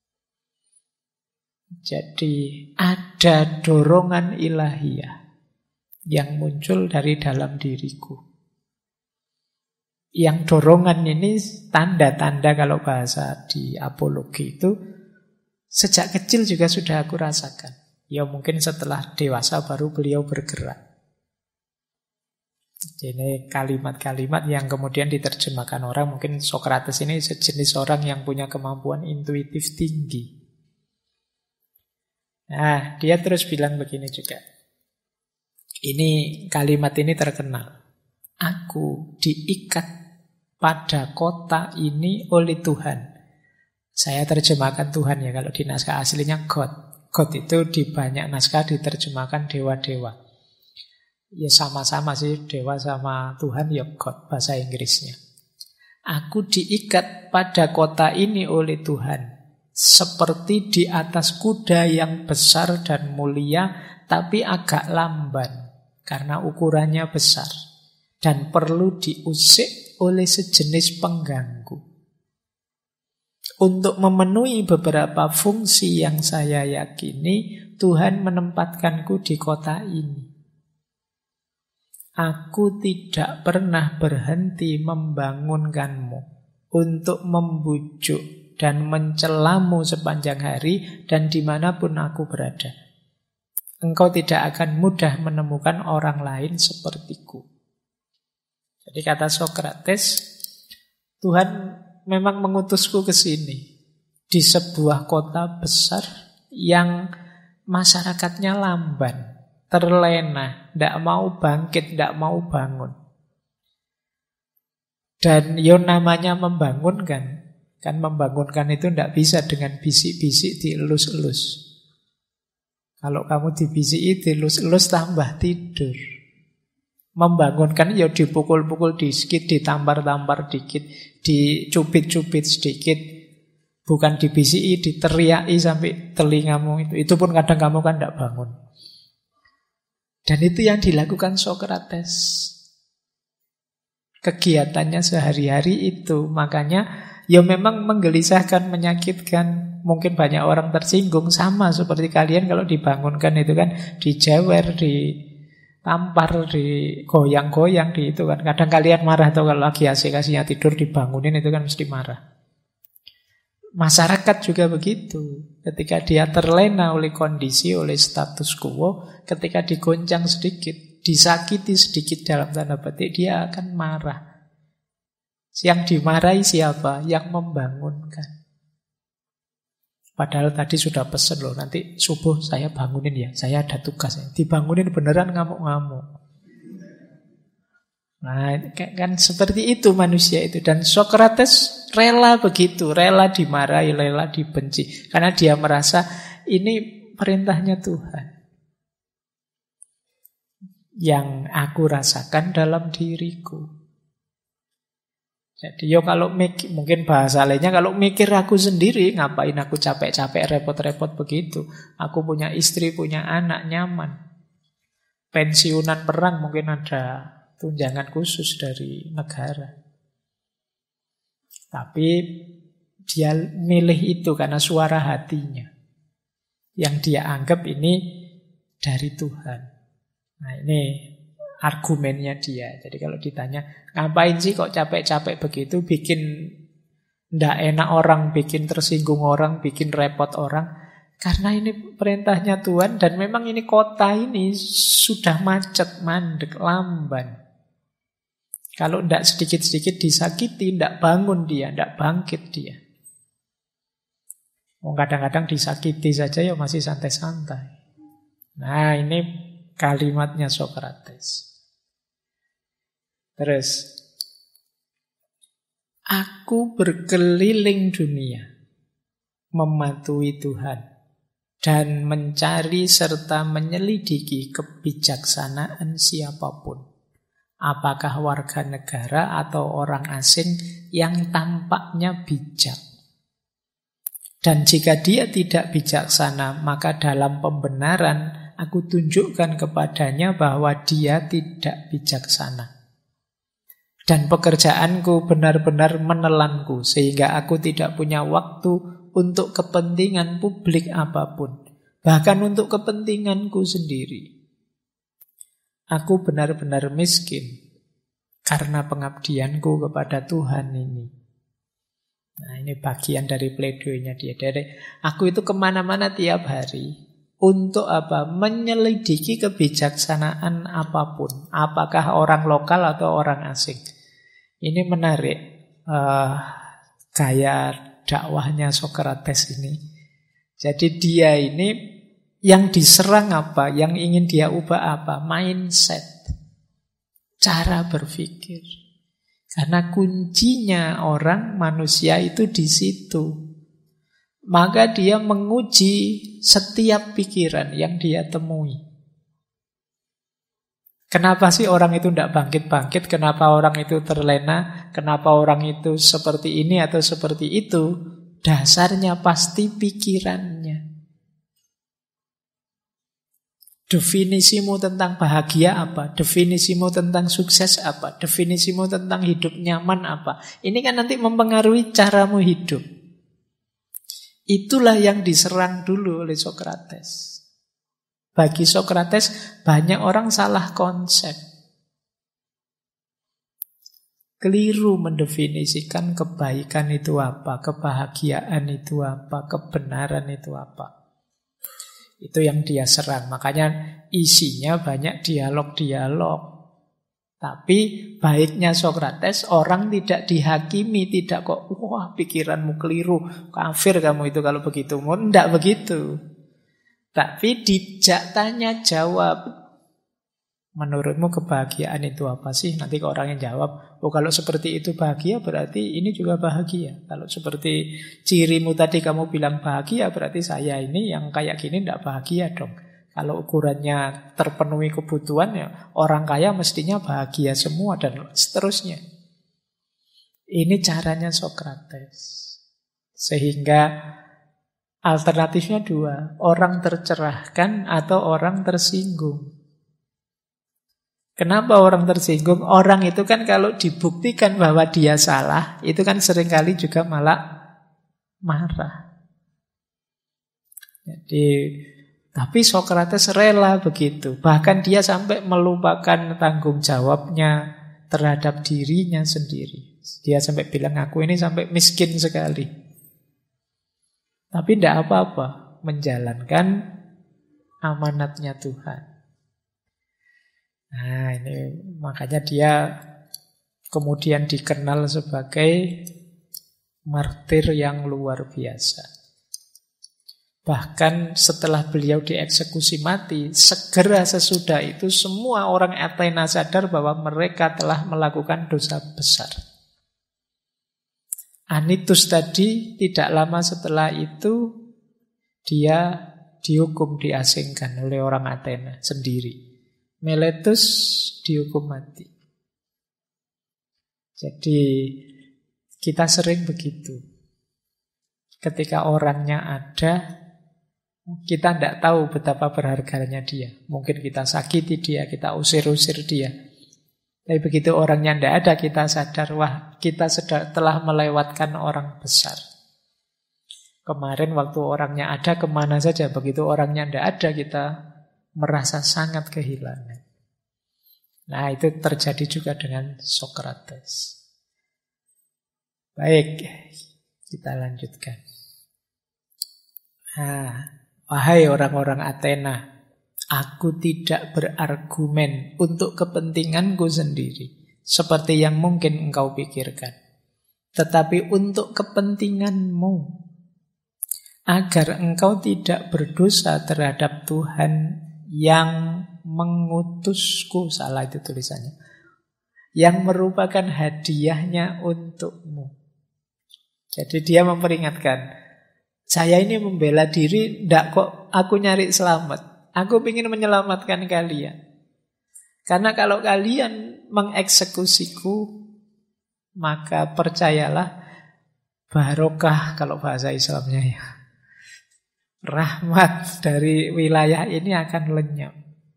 Jadi ada dorongan ilahiyah yang muncul dari dalam diriku. Yang dorongan ini tanda-tanda kalau bahasa di apologi itu sejak kecil juga sudah aku rasakan. Ya mungkin setelah dewasa baru beliau bergerak. Ini kalimat-kalimat yang kemudian diterjemahkan orang. Mungkin Sokrates ini sejenis orang yang punya kemampuan intuitif tinggi. Nah, dia terus bilang begini juga. Ini kalimat ini terkenal. Aku diikat pada kota ini oleh Tuhan. Saya terjemahkan Tuhan ya, kalau di naskah aslinya God. God itu di banyak naskah diterjemahkan dewa-dewa. Ya sama-sama sih, dewa sama Tuhan ya God bahasa Inggrisnya. Aku diikat pada kota ini oleh Tuhan, seperti di atas kuda yang besar dan mulia, tapi agak lamban karena ukurannya besar. dan perlu diusik oleh sejenis pengganggu. Untuk memenuhi beberapa fungsi yang saya yakini, Tuhan menempatkanku di kota ini. Aku tidak pernah berhenti membangunkanmu untuk membujuk dan mencelamu sepanjang hari dan dimanapun aku berada. Engkau tidak akan mudah menemukan orang lain sepertiku. Jadi kata Sokrates, Tuhan memang mengutusku ke sini di sebuah kota besar yang masyarakatnya lamban, terlena, tidak mau bangkit, tidak mau bangun. Dan namanya membangunkan. Kan membangunkan itu tidak bisa dengan bisik-bisik dielus-elus. Kalau kamu dibisiki, dielus-elus tambah tidur. Membangunkan ya dipukul-pukul dikit, ditampar-tampar dikit, dicubit-cubit sedikit. Bukan dibisiki, diteriaki sampai telingamu itu. Itu pun kadang kamu kan tidak bangun. Dan itu yang dilakukan Sokrates. Kegiatannya sehari-hari itu. Makanya ya memang menggelisahkan, menyakitkan. Mungkin banyak orang tersinggung. Sama seperti kalian kalau dibangunkan itu kan dijewer, ditampar, digoyang-goyang di itu kan. Kadang kalian marah atau kalau lagi asik-asiknya tidur dibangunin itu kan mesti marah. Masyarakat juga begitu. Ketika dia terlena oleh kondisi, oleh status quo, ketika digoncang sedikit, disakiti sedikit dalam tanda petik, dia akan marah. Yang dimarahi siapa? Yang membangunkan. Padahal tadi sudah pesen loh, nanti subuh saya bangunin ya, saya ada tugas. Dibangunin beneran ngamuk-ngamuk. Nah, kan seperti itu manusia itu. Dan Sokrates rela begitu, rela dimarahi, rela dibenci. Karena dia merasa ini perintahnya Tuhan. Yang aku rasakan dalam diriku. Jadi kalau mikir, mungkin bahasa lainnya, kalau mikir aku sendiri, ngapain aku capek-capek, repot-repot begitu. Aku punya istri, punya anak, nyaman. Pensiunan perang mungkin ada tunjangan khusus dari negara. Tapi dia milih itu karena suara hatinya. Yang dia anggap ini dari Tuhan. Nah ini argumennya dia. Jadi kalau ditanya, ngapain sih kok capek-capek begitu, bikin ndak enak orang, bikin tersinggung orang, bikin repot orang. Karena ini perintahnya Tuhan dan memang ini kota ini sudah macet, mandek, lamban. Kalau ndak sedikit-sedikit disakiti, ndak bangun dia, ndak bangkit dia. Kadang-kadang disakiti saja ya masih santai-santai. Nah ini kalimatnya Sokrates. Terus, aku berkeliling dunia, mematuhi Tuhan, dan mencari serta menyelidiki kebijaksanaan siapapun. Apakah warga negara atau orang asing yang tampaknya bijak. Dan jika dia tidak bijaksana, maka dalam pembenaran aku tunjukkan kepadanya bahwa dia tidak bijaksana. Dan pekerjaanku benar-benar menelanku, sehingga aku tidak punya waktu untuk kepentingan publik apapun, bahkan untuk kepentinganku sendiri. Aku benar-benar miskin karena pengabdianku kepada Tuhan ini. Nah ini bagian dari pledoinya dia. Dari aku itu kemana-mana tiap hari. Untuk apa? Menyelidiki kebijaksanaan apapun. Apakah orang lokal atau orang asing. Ini menarik gaya dakwahnya Sokrates ini. Jadi dia ini yang diserang apa? Yang ingin dia ubah apa? Mindset. Cara berpikir. Karena kuncinya orang manusia itu di situ. Maka dia menguji setiap pikiran yang dia temui. Kenapa sih orang itu tidak bangkit-bangkit? Kenapa orang itu terlena? Kenapa orang itu seperti ini atau seperti itu? Dasarnya pasti pikirannya. Definisimu tentang bahagia apa? Definisimu tentang sukses apa? Definisimu tentang hidup nyaman apa? Ini kan nanti mempengaruhi caramu hidup. Itulah yang diserang dulu oleh Sokrates. Bagi Sokrates, banyak orang salah konsep. Keliru mendefinisikan kebaikan itu apa, kebahagiaan itu apa, kebenaran itu apa. Itu yang dia serang. Makanya isinya banyak dialog-dialog. Tapi baiknya Sokrates, orang tidak dihakimi, tidak kok, wah pikiranmu keliru, kafir kamu itu kalau begitu. Tidak begitu. Tapi dijak tanya jawab. Menurutmu kebahagiaan itu apa sih? Nanti ke orang yang jawab, oh kalau seperti itu bahagia berarti ini juga bahagia. Kalau seperti cirimu tadi kamu bilang bahagia, berarti saya ini yang kayak gini tidak bahagia dong. Kalau ukurannya terpenuhi kebutuhan, ya orang kaya mestinya bahagia semua dan seterusnya. Ini caranya Sokrates. Sehingga alternatifnya dua, orang tercerahkan atau orang tersinggung. Kenapa orang tersinggung? Orang itu kan kalau dibuktikan bahwa dia salah, itu kan seringkali juga malah marah. Jadi, tapi Sokrates rela begitu. Bahkan dia sampai melupakan tanggung jawabnya terhadap dirinya sendiri. Dia sampai bilang, aku ini sampai miskin sekali. Tapi tidak apa-apa, menjalankan amanatnya Tuhan. Nah ini makanya dia kemudian dikenal sebagai martir yang luar biasa. Bahkan setelah beliau dieksekusi mati, segera sesudah itu semua orang Athena sadar bahwa mereka telah melakukan dosa besar. Anytus tadi tidak lama setelah itu dia dihukum, diasingkan oleh orang Athena sendiri. Meletus dihukum mati. Jadi kita sering begitu. Ketika orangnya ada, kita tidak tahu betapa berharganya dia. Mungkin kita sakiti dia, kita usir-usir dia. Tapi begitu orangnya tidak ada, kita sadar, wah kita telah melewatkan orang besar. Kemarin waktu orangnya ada, kemana saja. Begitu orangnya tidak ada, kita merasa sangat kehilangan. Nah itu terjadi juga dengan Sokrates. Baik, kita lanjutkan. Wahai orang-orang Athena, aku tidak berargumen untuk kepentinganku sendiri, seperti yang mungkin engkau pikirkan. Tetapi untuk kepentinganmu, agar engkau tidak berdosa terhadap Tuhan yang mengutusku, salah itu tulisannya, yang merupakan hadiahnya untukmu. Jadi dia memperingatkan, saya ini membela diri, ndak kok aku nyari selamat. Aku ingin menyelamatkan kalian. Karena kalau kalian mengeksekusiku, maka percayalah, barokah kalau bahasa Islamnya ya, rahmat dari wilayah ini akan lenyap.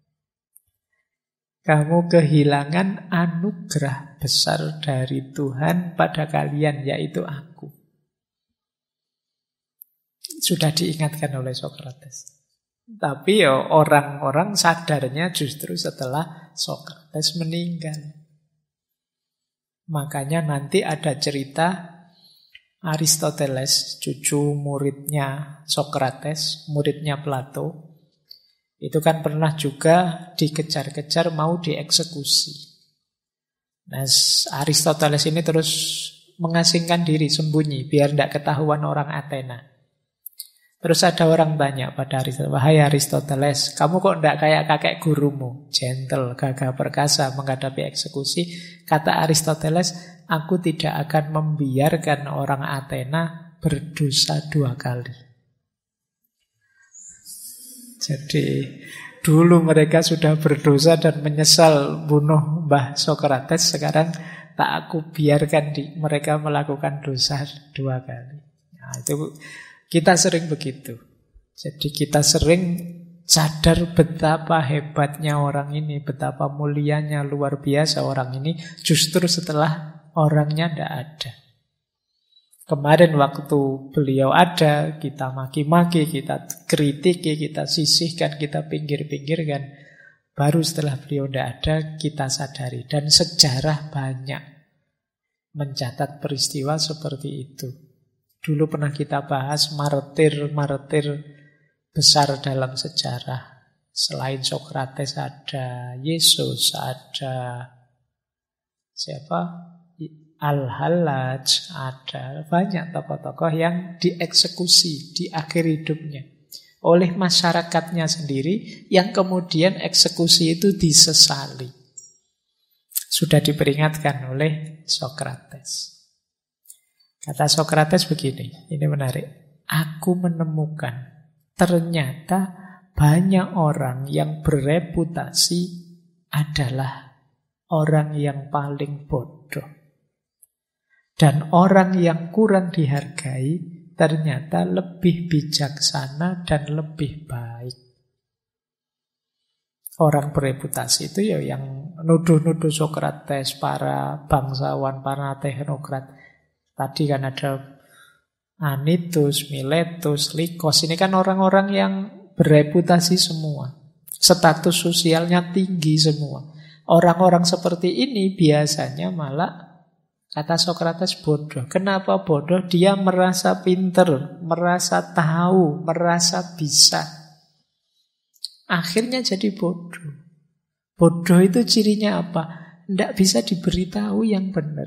Kamu kehilangan anugerah besar dari Tuhan pada kalian, yaitu aku. Sudah diingatkan oleh Sokrates. Tapi ya orang-orang sadarnya justru setelah Sokrates meninggal. Makanya nanti ada cerita Aristoteles, cucu muridnya Sokrates, muridnya Plato, itu kan pernah juga dikejar-kejar mau dieksekusi. Nah, Aristoteles ini terus mengasingkan diri, sembunyi, biar tidak ketahuan orang Athena. Terus ada orang banyak pada Aristoteles, wahai Aristoteles, kamu kok tidak kayak kakek gurumu, gentle, gagah perkasa menghadapi eksekusi. Kata Aristoteles, aku tidak akan membiarkan orang Athena berdosa 2 kali. Jadi dulu mereka sudah berdosa dan menyesal bunuh Mbah Sokrates, sekarang tak aku biarkan mereka melakukan dosa 2 kali. Nah, itu kita sering begitu. Jadi kita sering sadar betapa hebatnya orang ini, betapa mulianya, luar biasa orang ini, justru setelah orangnya tidak ada. Kemarin waktu beliau ada, kita maki-maki, kita kritiki, kita sisihkan, kita pinggir-pinggirkan. Baru setelah beliau tidak ada, kita sadari. Dan sejarah banyak mencatat peristiwa seperti itu. Dulu pernah kita bahas martir-martir besar dalam sejarah. Selain Sokrates ada Yesus, ada siapa? Al-Hallaj, ada banyak tokoh-tokoh yang dieksekusi di akhir hidupnya oleh masyarakatnya sendiri, yang kemudian eksekusi itu disesali. Sudah diperingatkan oleh Sokrates. Kata Sokrates begini, ini menarik. Aku menemukan ternyata banyak orang yang bereputasi adalah orang yang paling bodoh. Dan orang yang kurang dihargai ternyata lebih bijaksana dan lebih baik. Orang bereputasi itu ya yang nuduh-nuduh Sokrates, para bangsawan, para teknokrat. Tadi kan ada Anytus, Miletus, Likos. Ini kan orang-orang yang bereputasi semua. Status sosialnya tinggi semua. Orang-orang seperti ini biasanya malah, kata Sokrates, bodoh. Kenapa bodoh? Dia merasa pinter, merasa tahu, merasa bisa. Akhirnya jadi bodoh. Bodoh itu cirinya apa? Tidak bisa diberitahu yang benar.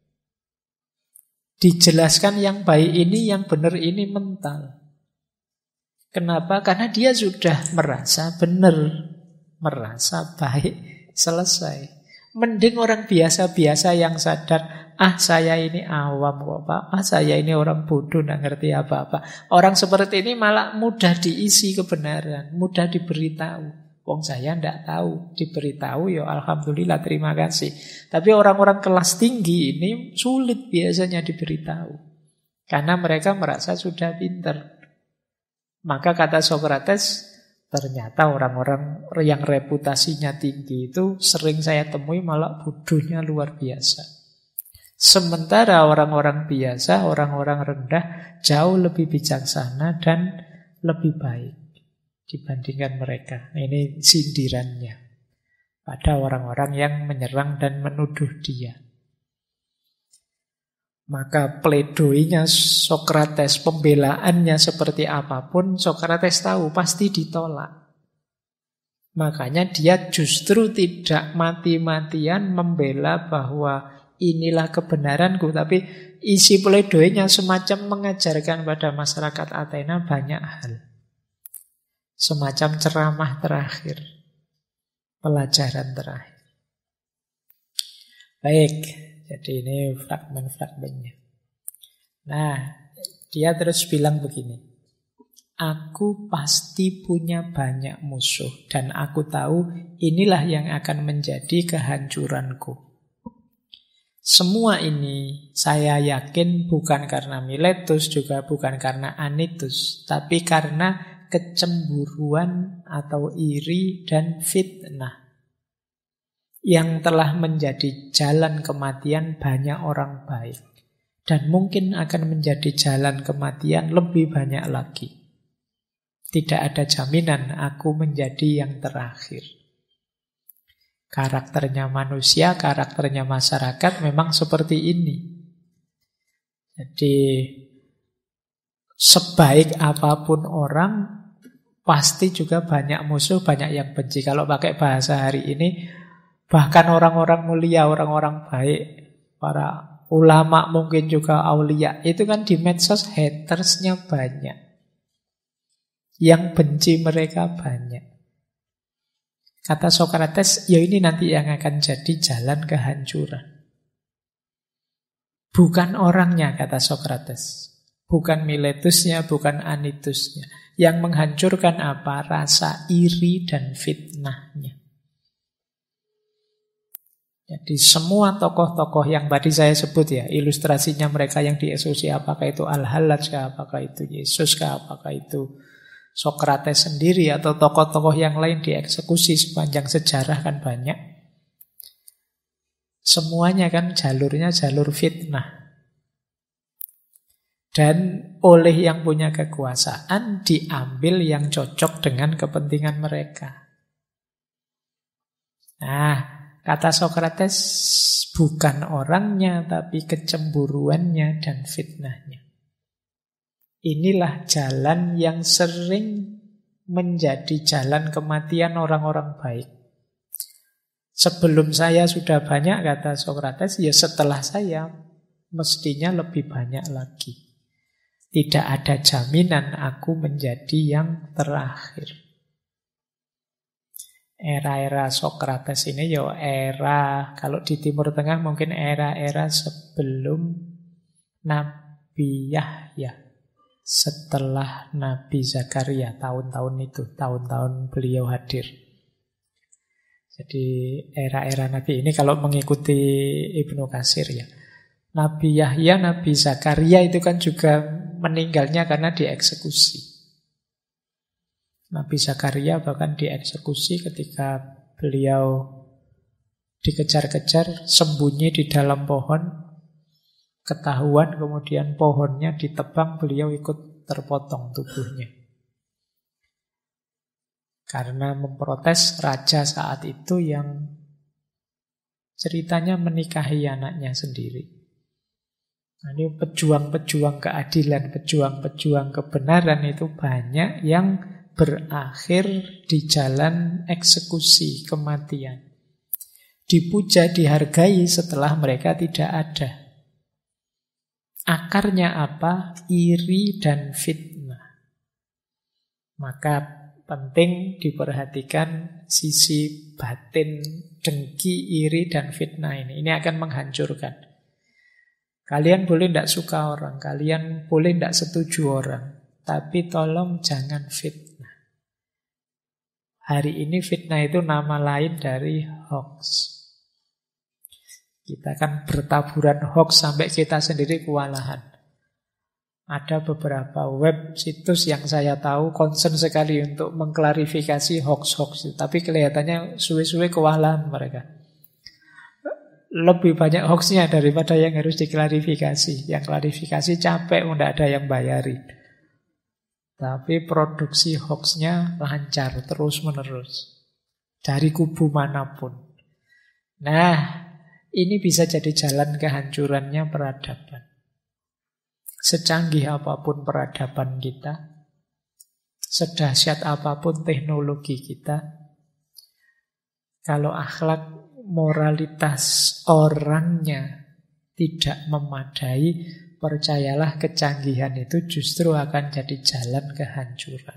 Dijelaskan yang baik ini, yang benar ini mental. Kenapa? Karena dia sudah merasa benar, merasa baik, selesai. Mending orang biasa-biasa yang sadar, saya ini awam kok Pak, saya ini orang bodoh, tidak ngerti apa-apa. Orang seperti ini malah mudah diisi kebenaran, mudah diberitahu. Wong saya tidak tahu, diberitahu ya alhamdulillah, terima kasih. Tapi orang-orang kelas tinggi ini sulit biasanya diberitahu, karena mereka merasa sudah pinter. Maka kata Sokrates, ternyata orang-orang yang reputasinya tinggi itu sering saya temui malah bodohnya luar biasa. Sementara orang-orang biasa, orang-orang rendah jauh lebih bijaksana dan lebih baik dibandingkan mereka. Ini sindirannya pada orang-orang yang menyerang dan menuduh dia. Maka pledoinya Sokrates, pembelaannya seperti apapun, Sokrates tahu pasti ditolak. Makanya dia justru tidak mati-matian membela bahwa inilah kebenaranku, tapi isi pledoinya semacam mengajarkan pada masyarakat Athena banyak hal. Semacam ceramah terakhir, pelajaran terakhir. Baik, jadi ini fragmen-fragmennya. Nah, dia terus bilang begini. Aku pasti punya banyak musuh, dan aku tahu inilah yang akan menjadi kehancuranku. Semua ini saya yakin bukan karena Miletus, juga bukan karena Anytus, tapi karena kecemburuan atau iri dan fitnah yang telah menjadi jalan kematian banyak orang baik, dan mungkin akan menjadi jalan kematian lebih banyak lagi. Tidak ada jaminan aku menjadi yang terakhir. Karakternya manusia, karakternya masyarakat memang seperti ini. Jadi sebaik apapun orang, pasti juga banyak musuh, banyak yang benci. Kalau pakai bahasa hari ini, bahkan orang-orang mulia, orang-orang baik, para ulama mungkin juga aulia, itu kan di medsos hatersnya banyak. Yang benci mereka banyak. Kata Sokrates, ya ini nanti yang akan jadi jalan kehancuran. Bukan orangnya, kata Sokrates. Bukan Miletusnya, bukan Anytusnya. Yang menghancurkan apa? Rasa iri dan fitnahnya. Jadi semua tokoh-tokoh yang tadi saya sebut ya, ilustrasinya mereka yang dieksekusi, apakah itu Al-Hallaj, apakah itu Yesus, apakah itu Sokrates sendiri atau tokoh-tokoh yang lain dieksekusi sepanjang sejarah kan banyak. Semuanya kan jalurnya jalur fitnah. Dan oleh yang punya kekuasaan diambil yang cocok dengan kepentingan mereka. Nah, kata Sokrates, bukan orangnya, tapi kecemburuannya dan fitnahnya. Inilah jalan yang sering menjadi jalan kematian orang-orang baik. Sebelum saya sudah banyak, kata Sokrates, ya setelah saya mestinya lebih banyak lagi. Tidak ada jaminan aku menjadi yang terakhir. Era-era Sokrates ini ya era, kalau di Timur Tengah mungkin era-era sebelum Nabi Yahya. Setelah Nabi Zakaria, tahun-tahun itu, tahun-tahun beliau hadir. Jadi era-era Nabi ini kalau mengikuti Ibnu Katsir ya. Nabi Yahya, Nabi Zakaria itu kan juga meninggalnya karena dieksekusi. Nabi Zakaria bahkan dieksekusi ketika beliau dikejar-kejar, sembunyi di dalam pohon, ketahuan, kemudian pohonnya ditebang, beliau ikut terpotong tubuhnya. Karena memprotes raja saat itu yang ceritanya menikahi anaknya sendiri. Nah, ini pejuang-pejuang keadilan, pejuang-pejuang kebenaran itu banyak yang berakhir di jalan eksekusi, kematian. Dipuja, dihargai setelah mereka tidak ada. Akarnya apa? Iri dan fitnah. Maka penting diperhatikan sisi batin dengki, iri, dan fitnah ini. Ini akan menghancurkan. Kalian boleh tidak suka orang, kalian boleh tidak setuju orang, tapi tolong jangan fitnah. Hari ini fitnah itu nama lain dari hoax. Kita kan bertaburan hoax sampai kita sendiri kewalahan. Ada beberapa web situs yang saya tahu concern sekali untuk mengklarifikasi hoax-hoax, tapi kelihatannya suwe-suwe kewalahan mereka. Lebih banyak hoaxnya daripada yang harus diklarifikasi. Yang klarifikasi capek, tidak ada yang bayari. Tapi produksi hoaxnya lancar, terus-menerus. Dari kubu manapun. Nah, ini bisa jadi jalan kehancurannya peradaban. Secanggih apapun peradaban kita, sedahsyat apapun teknologi kita, kalau akhlak moralitas orangnya tidak memadai, percayalah kecanggihan itu justru akan jadi jalan kehancuran.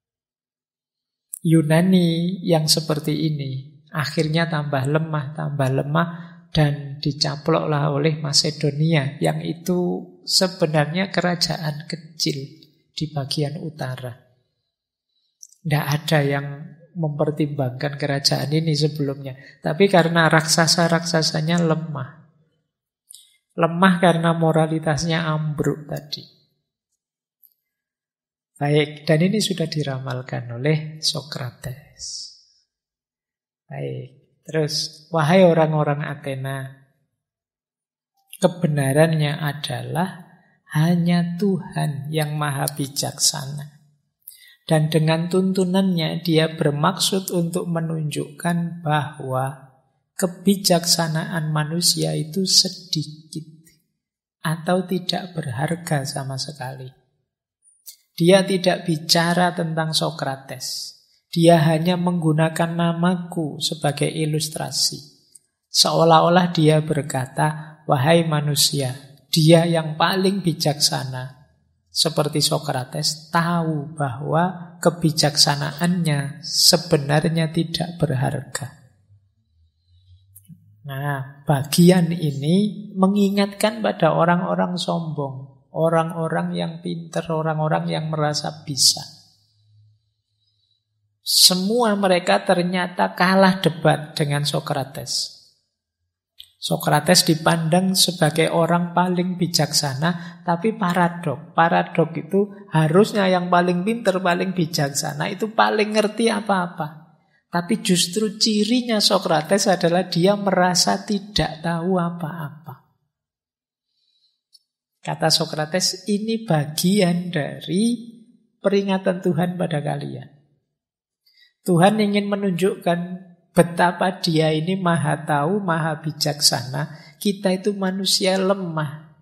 Yunani yang seperti ini akhirnya tambah lemah, dan dicaploklah oleh Masedonia yang itu sebenarnya kerajaan kecil di bagian utara. Tidak ada yang mempertimbangkan kerajaan ini sebelumnya. Tapi karena raksasa-raksasanya lemah karena moralitasnya ambruk tadi. Baik, dan ini sudah diramalkan oleh Sokrates. Baik, terus, wahai orang-orang Athena, kebenarannya adalah hanya Tuhan yang maha bijaksana. Dan dengan tuntunannya dia bermaksud untuk menunjukkan bahwa kebijaksanaan manusia itu sedikit atau tidak berharga sama sekali. Dia tidak bicara tentang Sokrates. Dia hanya menggunakan namaku sebagai ilustrasi. Seolah-olah dia berkata, wahai manusia, dia yang paling bijaksana, seperti Sokrates, tahu bahwa kebijaksanaannya sebenarnya tidak berharga. Nah, bagian ini mengingatkan pada orang-orang sombong, orang-orang yang pintar, orang-orang yang merasa bisa. Semua mereka ternyata kalah debat dengan Sokrates. Sokrates dipandang sebagai orang paling bijaksana, tapi paradok. Paradok itu harusnya yang paling pinter, paling bijaksana, itu paling ngerti apa-apa. Tapi justru cirinya Sokrates adalah dia merasa tidak tahu apa-apa. Kata Sokrates, ini bagian dari peringatan Tuhan pada kalian. Tuhan ingin menunjukkan betapa dia ini maha tahu, maha bijaksana. Kita itu manusia lemah.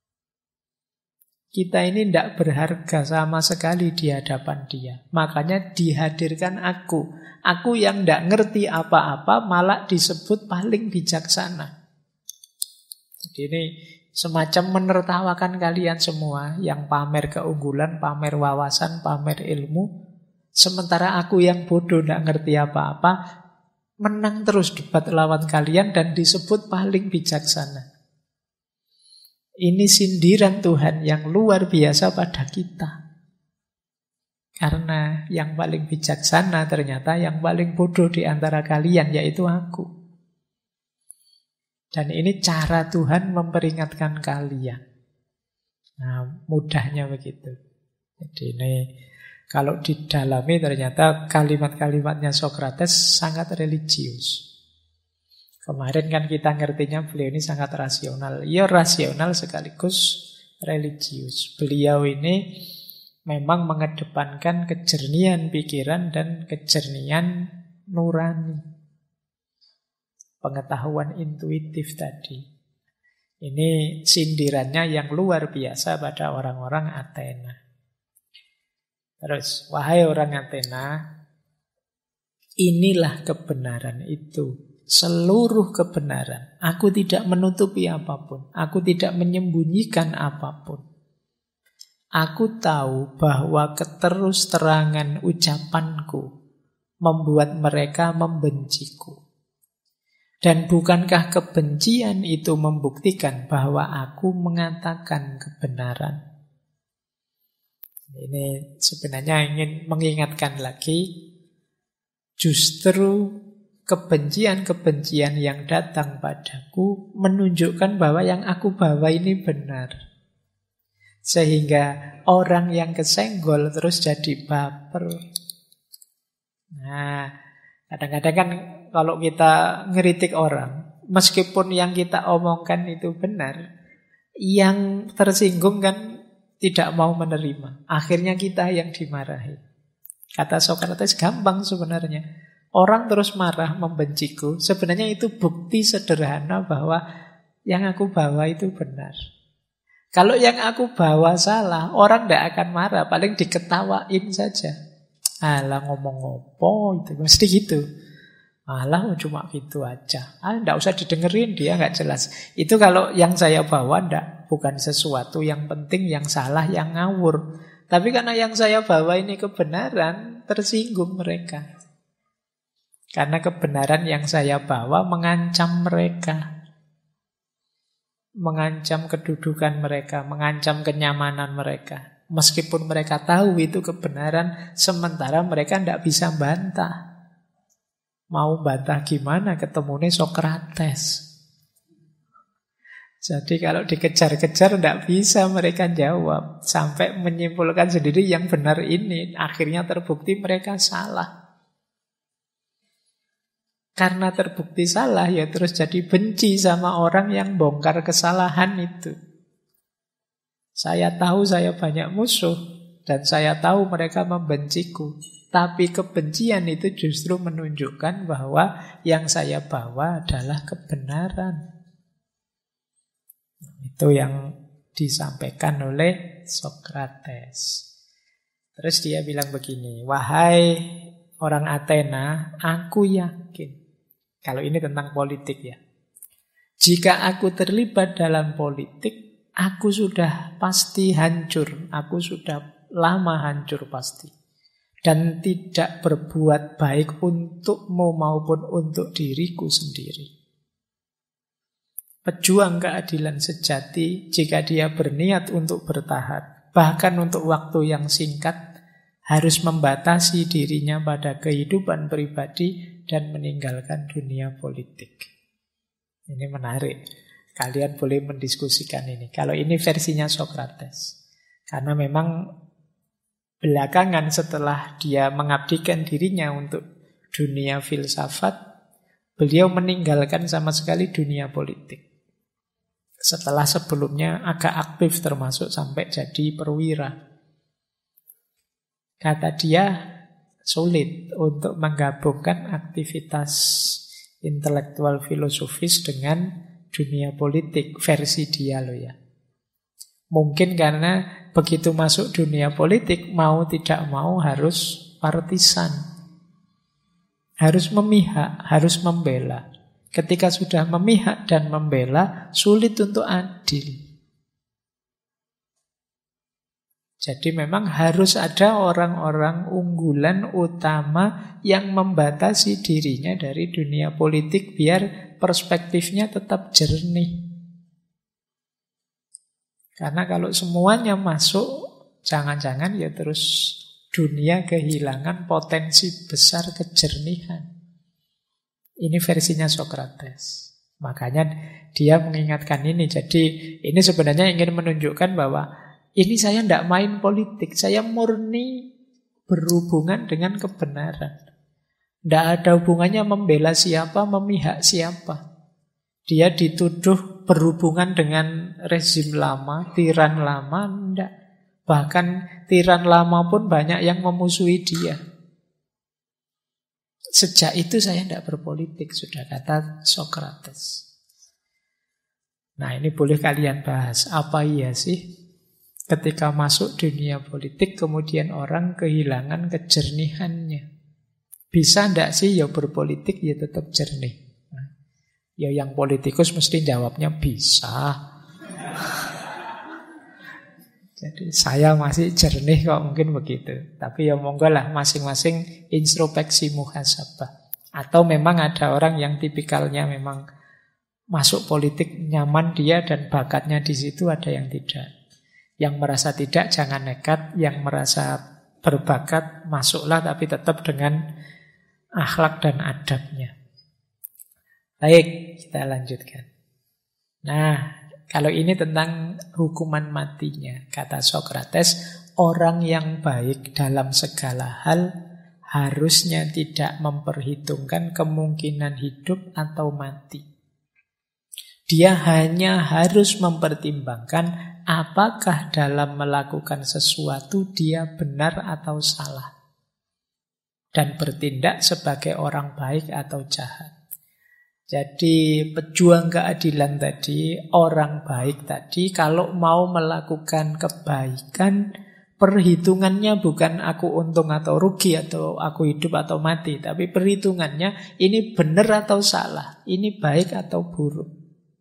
Kita ini tidak berharga sama sekali di hadapan dia. Makanya dihadirkan aku. Aku yang tidak ngerti apa-apa malah disebut paling bijaksana. Jadi ini semacam menertawakan kalian semua yang pamer keunggulan, pamer wawasan, pamer ilmu. Sementara aku yang bodoh tidak ngerti apa-apa menang terus debat lawan kalian dan disebut paling bijaksana. Ini sindiran Tuhan yang luar biasa pada kita. Karena yang paling bijaksana ternyata yang paling bodoh di antara kalian, yaitu aku. Dan ini cara Tuhan memperingatkan kalian. Nah, mudahnya begitu. Jadi ini kalau didalami ternyata kalimat-kalimatnya Sokrates sangat religius. Kemarin kan kita ngertinya beliau ini sangat rasional. Ya rasional sekaligus religius. Beliau ini memang mengedepankan kejernihan pikiran dan kejernihan nurani. Pengetahuan intuitif tadi. Ini sindirannya yang luar biasa pada orang-orang Athena. Terus, wahai orang Athena, inilah kebenaran itu. Seluruh kebenaran. Aku tidak menutupi apapun. Aku tidak menyembunyikan apapun. Aku tahu bahwa keterus-terangan ucapanku membuat mereka membenciku. Dan bukankah kebencian itu membuktikan bahwa aku mengatakan kebenaran? Ini sebenarnya ingin mengingatkan lagi, justru kebencian-kebencian yang datang padaku menunjukkan bahwa yang aku bawa ini benar. Sehingga orang yang kesenggol terus jadi baper. Nah, kadang-kadang kan kalau kita ngeritik orang, meskipun yang kita omongkan itu benar, yang tersinggung kan tidak mau menerima. Akhirnya kita yang dimarahi. Kata Sokrates, gampang sebenarnya. Orang terus marah, membenciku. Sebenarnya itu bukti sederhana bahwa yang aku bawa itu benar. Kalau yang aku bawa salah, orang tidak akan marah. Paling diketawain saja. Alah ngomong apa itu. Mesti gitu. Alah cuma gitu aja. Tidak usah didengerin, dia nggak jelas. Itu kalau yang saya bawa tidak. Bukan sesuatu yang penting, yang salah, yang ngawur. Tapi karena yang saya bawa ini kebenaran, tersinggung mereka. Karena kebenaran yang saya bawa mengancam mereka. Mengancam kedudukan mereka, mengancam kenyamanan mereka. Meskipun mereka tahu itu kebenaran, sementara mereka tidak bisa bantah. Mau bantah gimana? Ketemunya Sokrates. Jadi kalau dikejar-kejar tidak bisa mereka jawab. Sampai menyimpulkan sendiri yang benar ini. Akhirnya terbukti mereka salah. Karena terbukti salah ya terus jadi benci sama orang yang bongkar kesalahan itu. Saya tahu saya banyak musuh. Dan saya tahu mereka membenciku. Tapi kebencian itu justru menunjukkan bahwa yang saya bawa adalah kebenaran. Itu yang disampaikan oleh Sokrates. Terus dia bilang begini, wahai orang Athena, aku yakin. Kalau ini tentang politik ya. Jika aku terlibat dalam politik, aku sudah pasti hancur. Aku sudah lama hancur pasti. Dan tidak berbuat baik untukmu maupun untuk diriku sendiri. Pejuang keadilan sejati, jika dia berniat untuk bertahan, bahkan untuk waktu yang singkat, harus membatasi dirinya pada kehidupan pribadi dan meninggalkan dunia politik. Ini menarik. Kalian boleh mendiskusikan ini. Kalau ini versinya Sokrates. Karena memang belakangan setelah dia mengabdikan dirinya untuk dunia filsafat, beliau meninggalkan sama sekali dunia politik. Setelah sebelumnya agak aktif termasuk sampai jadi perwira. Kata dia, sulit untuk menggabungkan aktivitas intelektual filosofis dengan dunia politik versi dia loh ya. Mungkin karena begitu masuk dunia politik mau tidak mau harus partisan. Harus memihak, harus membela. Ketika sudah memihak dan membela, sulit untuk adil. Jadi memang harus ada orang-orang unggulan utama yang membatasi dirinya dari dunia politik biar perspektifnya tetap jernih. Karena kalau semuanya masuk, jangan-jangan ya terus dunia kehilangan potensi besar kejernihan. Ini versinya Sokrates. Makanya dia mengingatkan ini. Jadi ini sebenarnya ingin menunjukkan bahwa ini saya tidak main politik, saya murni berhubungan dengan kebenaran. Tidak ada hubungannya membela siapa, memihak siapa. Dia dituduh berhubungan dengan rezim lama, tiran lama, tidak. Bahkan tiran lama pun banyak yang memusuhi dia. Sejak itu saya tidak berpolitik, sudah kata Sokrates. Nah ini boleh kalian bahas, apa iya sih? Ketika masuk dunia politik, kemudian orang kehilangan kejernihannya. Bisa enggak sih ya berpolitik ya tetap jernih? Nah, ya yang politikus mesti jawabnya bisa. Jadi saya masih jernih kok, mungkin begitu. Tapi ya monggo lah masing-masing introspeksi muhasabah. Atau memang ada orang yang tipikalnya memang masuk politik nyaman dia dan bakatnya di situ, ada yang tidak. Yang merasa tidak, jangan nekat. Yang merasa berbakat, masuklah tapi tetap dengan akhlak dan adabnya. Baik, kita lanjutkan. Nah, kalau ini tentang hukuman matinya. Kata Sokrates, orang yang baik dalam segala hal harusnya tidak memperhitungkan kemungkinan hidup atau mati. Dia hanya harus mempertimbangkan apakah dalam melakukan sesuatu dia benar atau salah. Dan bertindak sebagai orang baik atau jahat. Jadi pejuang keadilan tadi, orang baik tadi, kalau mau melakukan kebaikan, perhitungannya bukan aku untung atau rugi atau aku hidup atau mati. Tapi perhitungannya ini benar atau salah, ini baik atau buruk.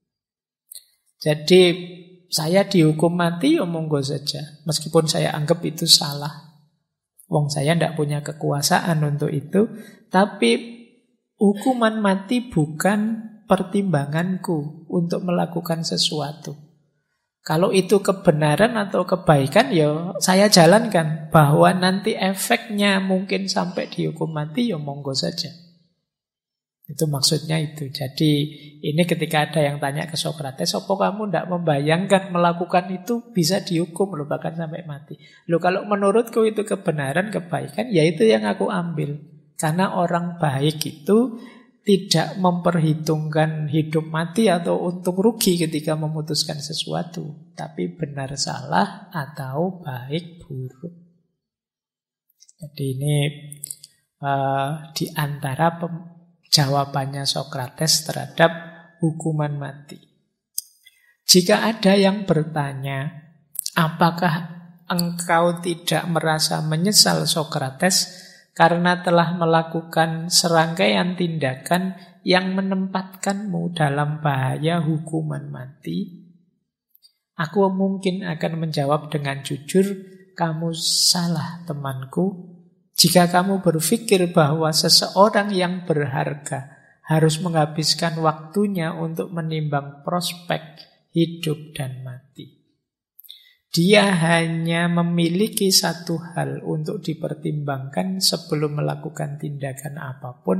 Jadi saya dihukum mati ya monggo saja. Meskipun saya anggap itu salah. Wong saya tidak punya kekuasaan untuk itu. Tapi hukuman mati bukan pertimbanganku untuk melakukan sesuatu. Kalau itu kebenaran atau kebaikan ya saya jalankan. Bahwa nanti efeknya mungkin sampai dihukum mati ya monggo saja. Itu maksudnya itu. Jadi ini ketika ada yang tanya ke Sokrates, apa kamu tidak membayangkan melakukan itu bisa dihukum loh, bahkan sampai mati. Loh kalau menurutku itu kebenaran, kebaikan, ya itu yang aku ambil. Karena orang baik itu tidak memperhitungkan hidup mati atau untung rugi ketika memutuskan sesuatu. Tapi benar salah atau baik buruk. Jadi ini di antara jawabannya Sokrates terhadap hukuman mati. Jika ada yang bertanya, apakah engkau tidak merasa menyesal Sokrates karena telah melakukan serangkaian tindakan yang menempatkanmu dalam bahaya hukuman mati? Aku mungkin akan menjawab dengan jujur, kamu salah temanku. Jika kamu berpikir bahwa seseorang yang berharga harus menghabiskan waktunya untuk menimbang prospek hidup dan mati. Dia hanya memiliki satu hal untuk dipertimbangkan sebelum melakukan tindakan apapun,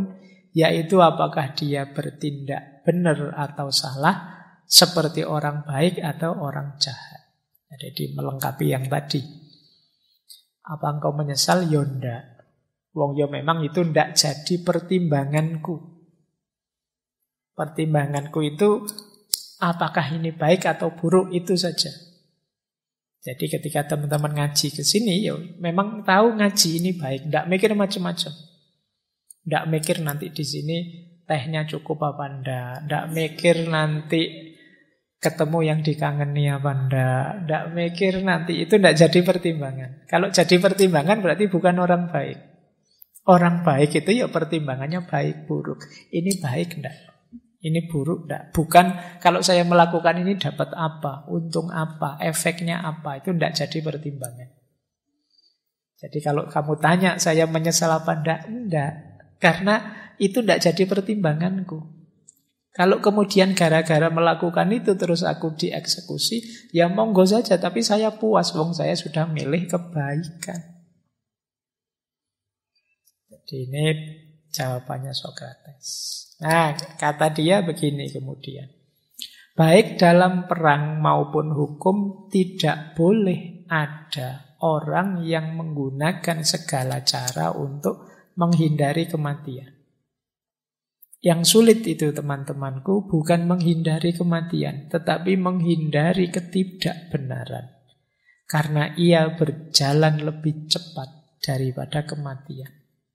yaitu apakah dia bertindak benar atau salah, seperti orang baik atau orang jahat. Jadi melengkapi yang tadi. Apa engkau menyesal? Ya ndak. Wong ya memang itu ndak jadi pertimbanganku. Pertimbanganku itu apakah ini baik atau buruk, itu saja. Jadi ketika teman-teman ngaji ke sini, ya memang tahu ngaji ini baik, ndak mikir macam-macam. Ndak mikir nanti di sini tehnya cukup apa ndak mikir nanti ketemu yang dikangeni apa ndak mikir nanti, itu ndak jadi pertimbangan. Kalau jadi pertimbangan berarti bukan orang baik. Orang baik itu ya pertimbangannya baik buruk. Ini baik ndak? Ini buruk ndak? Bukan kalau saya melakukan ini dapat apa, untung apa, efeknya apa, itu ndak jadi pertimbangan. Jadi kalau kamu tanya saya menyesal apa ndak, karena itu ndak jadi pertimbanganku. Kalau kemudian gara-gara melakukan itu terus aku dieksekusi, ya monggo saja, tapi saya puas, wong saya sudah milih kebaikan. Jadi ini jawabannya Sokrates. Nah, kata dia begini kemudian. Baik dalam perang maupun hukum tidak boleh ada orang yang menggunakan segala cara untuk menghindari kematian. Yang sulit itu teman-temanku bukan menghindari kematian, tetapi menghindari ketidakbenaran. Karena ia berjalan lebih cepat daripada kematian.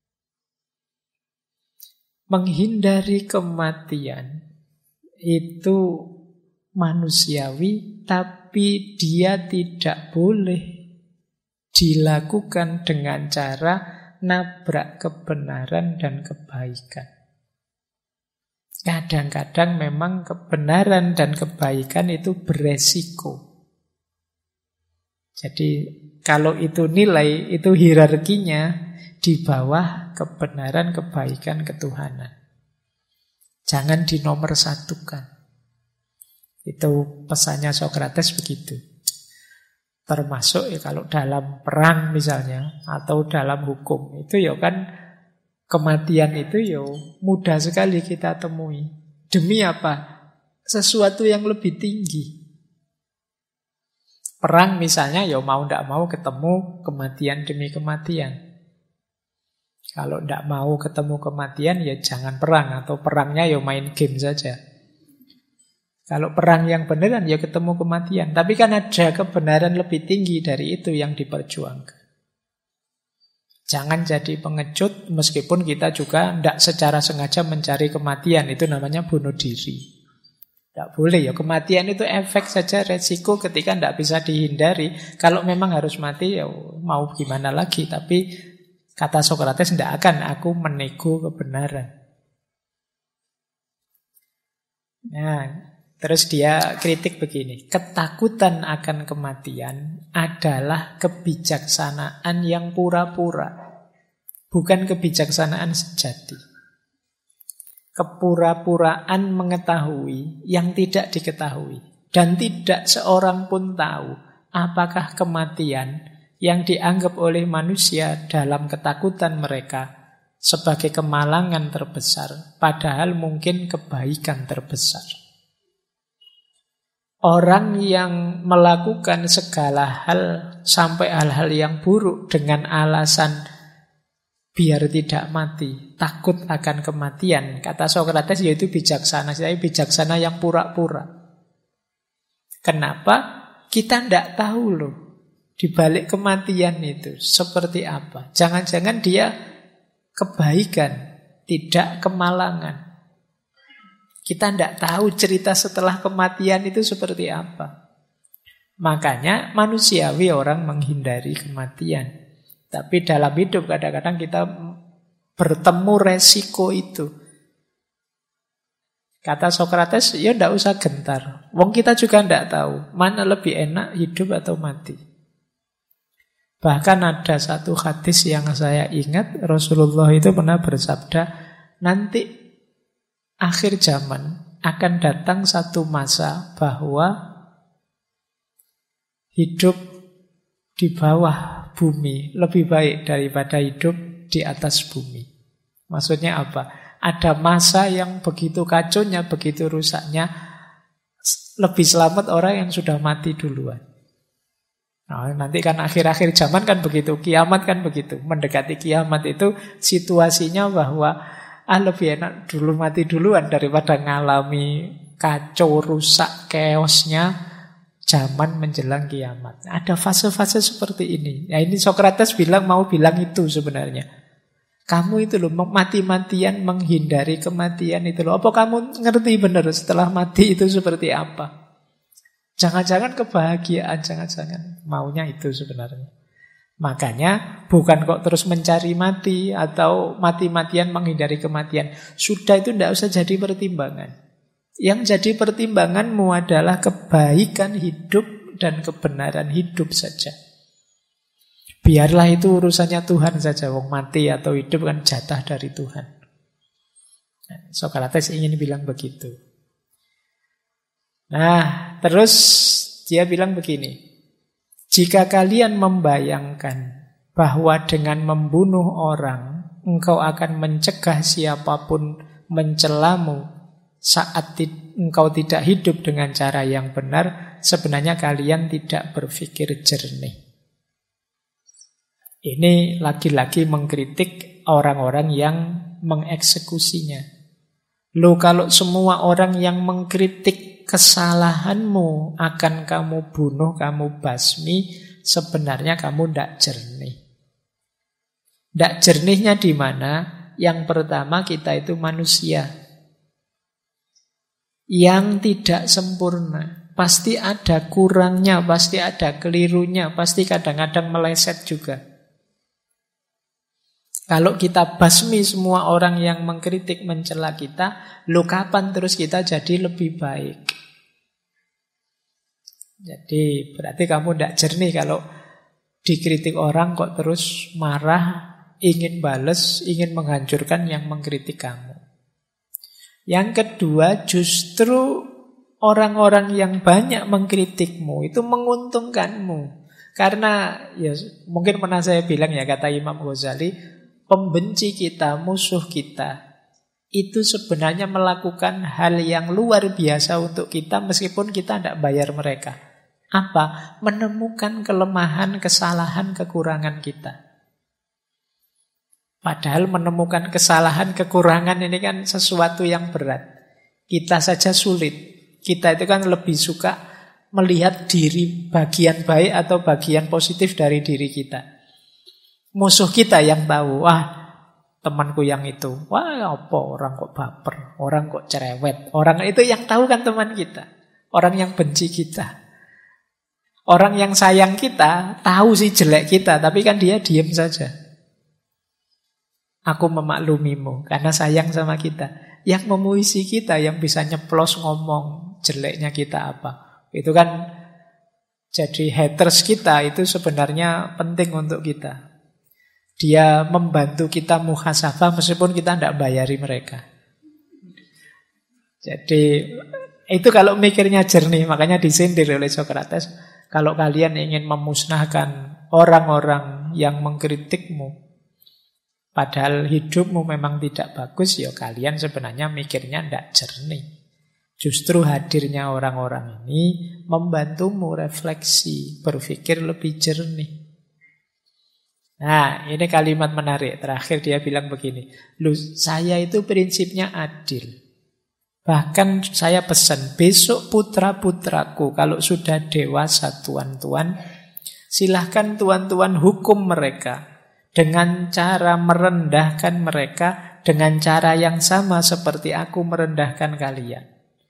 Menghindari kematian itu manusiawi, tapi dia tidak boleh dilakukan dengan cara nabrak kebenaran dan kebaikan. Kadang-kadang memang kebenaran dan kebaikan itu beresiko. Jadi kalau itu nilai, itu hierarkinya di bawah kebenaran, kebaikan, ketuhanan. Jangan dinomorsatukan. Itu pesannya Sokrates begitu. Termasuk ya kalau dalam perang misalnya, atau dalam hukum, itu ya kan kematian itu ya mudah sekali kita temui. Demi apa? Sesuatu yang lebih tinggi. Perang misalnya ya mau tidak mau ketemu kematian demi kematian. Kalau tidak mau ketemu kematian ya jangan perang, atau perangnya ya main game saja. Kalau perang yang beneran ya ketemu kematian. Tapi kan ada kebenaran lebih tinggi dari itu yang diperjuangkan. Jangan jadi pengecut meskipun kita juga tidak secara sengaja mencari kematian. Itu namanya bunuh diri. Tidak boleh ya, kematian itu efek saja, resiko ketika tidak bisa dihindari. Kalau memang harus mati ya mau gimana lagi. Tapi kata Sokrates, tidak akan aku menego kebenaran. Nah, terus dia kritik begini. Ketakutan akan kematian adalah kebijaksanaan yang pura-pura. Bukan kebijaksanaan sejati. Kepura-puraan mengetahui yang tidak diketahui. Dan tidak seorang pun tahu apakah kematian yang dianggap oleh manusia dalam ketakutan mereka sebagai kemalangan terbesar, padahal mungkin kebaikan terbesar. Orang yang melakukan segala hal sampai hal-hal yang buruk dengan alasan biar tidak mati, takut akan kematian, kata Sokrates yaitu bijaksana, tapi bijaksana yang pura-pura. Kenapa? Kita tidak tahu loh di balik kematian itu seperti apa. Jangan-jangan dia kebaikan, tidak kemalangan. Kita tidak tahu cerita setelah kematian itu seperti apa. Makanya manusiawi orang menghindari kematian. Tapi dalam hidup kadang-kadang kita bertemu resiko itu. Kata Sokrates, ya tidak usah gentar. Wong kita juga tidak tahu mana lebih enak hidup atau mati. Bahkan ada satu hadis yang saya ingat, Rasulullah itu pernah bersabda, nanti akhir zaman akan datang satu masa bahwa hidup di bawah bumi lebih baik daripada hidup di atas bumi. Maksudnya apa? ada masa yang begitu kacaunya, begitu rusaknya, lebih selamat orang yang sudah mati duluan. Nah, nanti kan akhir-akhir zaman kan begitu, kiamat kan begitu. Mendekati kiamat itu situasinya bahwa lebih enak dulu mati duluan daripada ngalami kacau, rusak, chaosnya zaman menjelang kiamat. Ada fase-fase seperti ini. Nah, ini Sokrates mau bilang itu sebenarnya. Kamu itu loh mati-matian menghindari kematian itu loh. Apa kamu ngerti benar setelah mati itu seperti apa? Jangan-jangan kebahagiaan, jangan-jangan maunya itu sebenarnya. Makanya bukan kok terus mencari mati atau mati-matian menghindari kematian. Sudah itu tidak usah jadi pertimbangan. Yang jadi pertimbanganmu adalah kebaikan hidup dan kebenaran hidup saja. Biarlah itu urusannya Tuhan saja. Wong mati atau hidup kan jatah dari Tuhan. Sokrates ingin bilang begitu. Nah, terus dia bilang begini. Jika kalian membayangkan bahwa dengan membunuh orang engkau akan mencegah siapapun mencelamu saat engkau tidak hidup dengan cara yang benar, sebenarnya kalian tidak berpikir jernih. Ini lagi-lagi mengkritik orang-orang yang mengeksekusinya. Loh, kalau semua orang yang mengkritik kesalahanmu akan kamu bunuh, kamu basmi, sebenarnya kamu tidak jernih. Tidak jernihnya di mana? Yang pertama, kita itu manusia yang tidak sempurna. Pasti ada kurangnya, pasti ada kelirunya, pasti kadang-kadang meleset juga. Kalau kita basmi semua orang yang mengkritik, mencela kita, lo kapan terus kita jadi lebih baik? Jadi berarti kamu tidak jernih kalau dikritik orang kok terus marah, ingin bales, ingin menghancurkan yang mengkritik kamu. Yang kedua, justru orang-orang yang banyak mengkritikmu itu menguntungkanmu. Karena ya mungkin pernah saya bilang ya, kata Imam Ghazali, pembenci kita, musuh kita, itu sebenarnya melakukan hal yang luar biasa untuk kita meskipun kita tidak bayar mereka. Apa? Menemukan kelemahan, kesalahan, kekurangan kita. Padahal menemukan kesalahan, kekurangan ini kan sesuatu yang berat. Kita saja sulit. Kita itu kan lebih suka melihat diri bagian baik atau bagian positif dari diri kita. Musuh kita yang tahu, temanku yang itu, apa orang kok baper, orang kok cerewet. Orang itu yang tahu kan teman kita. Orang yang benci kita. Orang yang sayang kita tahu sih jelek kita, tapi kan dia diam saja. Aku memaklumimu karena sayang sama kita. Yang memuisi kita, yang bisa nyeplos ngomong jeleknya kita apa. Itu kan jadi haters kita itu sebenarnya penting untuk kita. Dia membantu kita muhasabah meskipun kita tidak bayari mereka. Jadi itu kalau mikirnya jernih, makanya disindir oleh Sokrates. Kalau kalian ingin memusnahkan orang-orang yang mengkritikmu, padahal hidupmu memang tidak bagus, ya kalian sebenarnya mikirnya tidak jernih. Justru hadirnya orang-orang ini membantumu refleksi, berpikir lebih jernih. Nah, ini kalimat menarik. Terakhir dia bilang begini, saya itu prinsipnya adil. Bahkan saya pesan, besok putra-putraku kalau sudah dewasa tuan-tuan, silahkan tuan-tuan hukum mereka dengan cara merendahkan mereka, dengan cara yang sama seperti aku merendahkan kalian.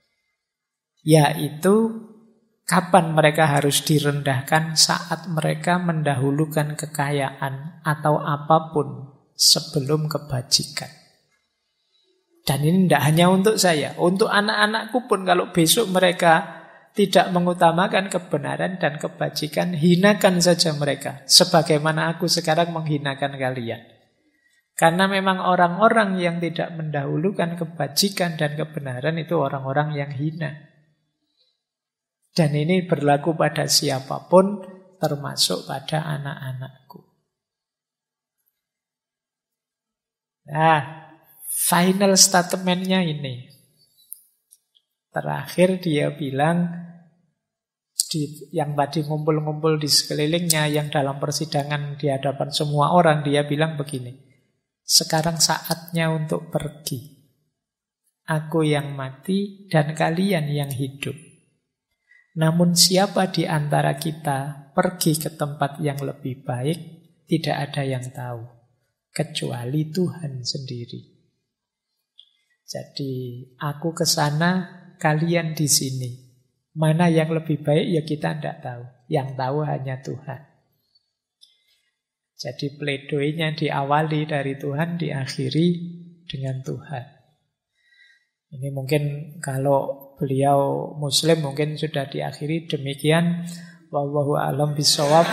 Yaitu kapan mereka harus direndahkan? Saat mereka mendahulukan kekayaan atau apapun sebelum kebajikan. Dan ini tidak hanya untuk saya, untuk anak-anakku pun kalau besok mereka tidak mengutamakan kebenaran dan kebajikan, hinakan saja mereka, sebagaimana aku sekarang menghinakan kalian. Karena memang orang-orang yang tidak mendahulukan kebajikan dan kebenaran itu orang-orang yang hina. Dan ini berlaku pada siapapun, termasuk pada anak-anakku. Nah, Final statementnya ini. Terakhir dia bilang, yang tadi ngumpul-ngumpul di sekelilingnya, yang dalam persidangan di hadapan semua orang, dia bilang begini, sekarang saatnya untuk pergi. Aku yang mati dan kalian yang hidup. Namun siapa di antara kita pergi ke tempat yang lebih baik, tidak ada yang tahu, kecuali Tuhan sendiri. Jadi aku ke sana, kalian di sini. Mana yang lebih baik ya kita tidak tahu. Yang tahu hanya Tuhan. Jadi pledoinya diawali dari Tuhan, diakhiri dengan Tuhan. Ini mungkin kalau beliau Muslim mungkin sudah diakhiri demikian. Wallahu a'lam bishawab.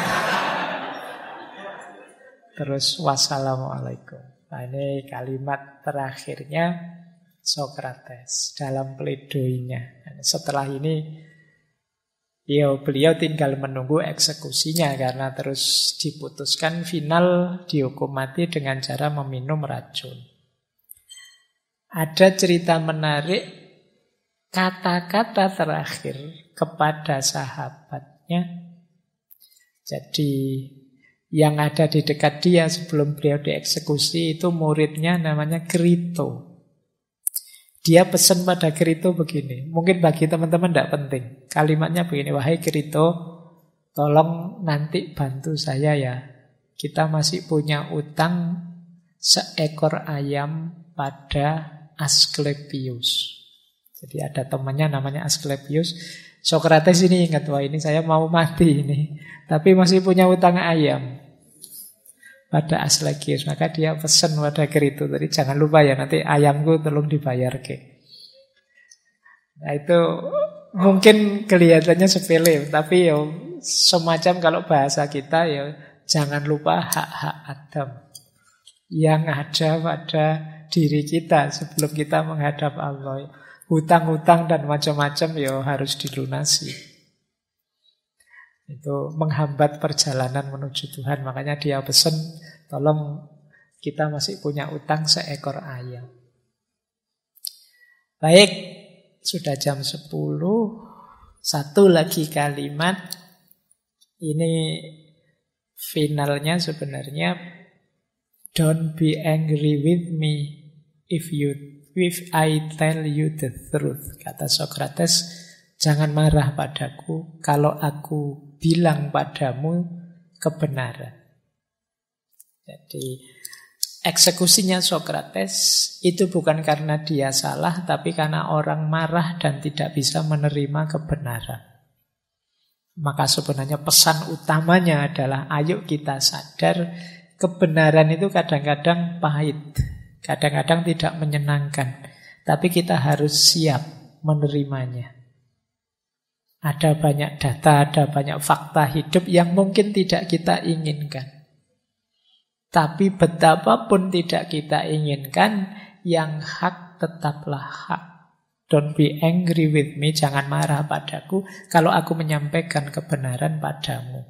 Terus wassalamualaikum. Nah, ini kalimat terakhirnya Sokrates dalam pledoinya. Setelah ini beliau tinggal menunggu eksekusinya karena terus diputuskan final dihukum mati dengan cara meminum racun. Ada cerita menarik, kata-kata terakhir kepada sahabatnya. Jadi yang ada di dekat dia sebelum beliau dieksekusi itu muridnya namanya Krito. Dia pesan pada Krito begini, mungkin bagi teman-teman tidak penting. Kalimatnya begini, wahai Krito, tolong nanti bantu saya ya. Kita masih punya utang seekor ayam pada Asklepios. Jadi ada temannya namanya Asklepios. Sokrates ini ingat, wah ini saya mau mati ini, tapi masih punya utang ayam pada Asklepios. Maka dia pesan pada Krito, tadi jangan lupa ya nanti ayamku tolong dibayar ke. Nah itu mungkin kelihatannya sepele, tapi ya semacam kalau bahasa kita ya jangan lupa hak-hak Adam yang ada pada diri kita sebelum kita menghadap Allah. Hutang-hutang dan macam-macam ya harus dilunasi. Itu menghambat perjalanan menuju Tuhan. Makanya dia pesan, tolong kita masih punya utang seekor ayam. Baik, sudah jam 10. Satu lagi kalimat. Ini finalnya sebenarnya, don't be angry with me if I tell you the truth. Kata Sokrates, jangan marah padaku kalau aku bilang padamu kebenaran. Jadi eksekusinya Sokrates itu bukan karena dia salah, tapi karena orang marah dan tidak bisa menerima kebenaran. Maka sebenarnya pesan utamanya adalah ayo kita sadar kebenaran itu kadang-kadang pahit, kadang-kadang tidak menyenangkan, tapi kita harus siap menerimanya. Ada banyak data, ada banyak fakta hidup yang mungkin tidak kita inginkan. Tapi betapapun tidak kita inginkan, yang hak tetaplah hak. Don't be angry with me, jangan marah padaku kalau aku menyampaikan kebenaran padamu.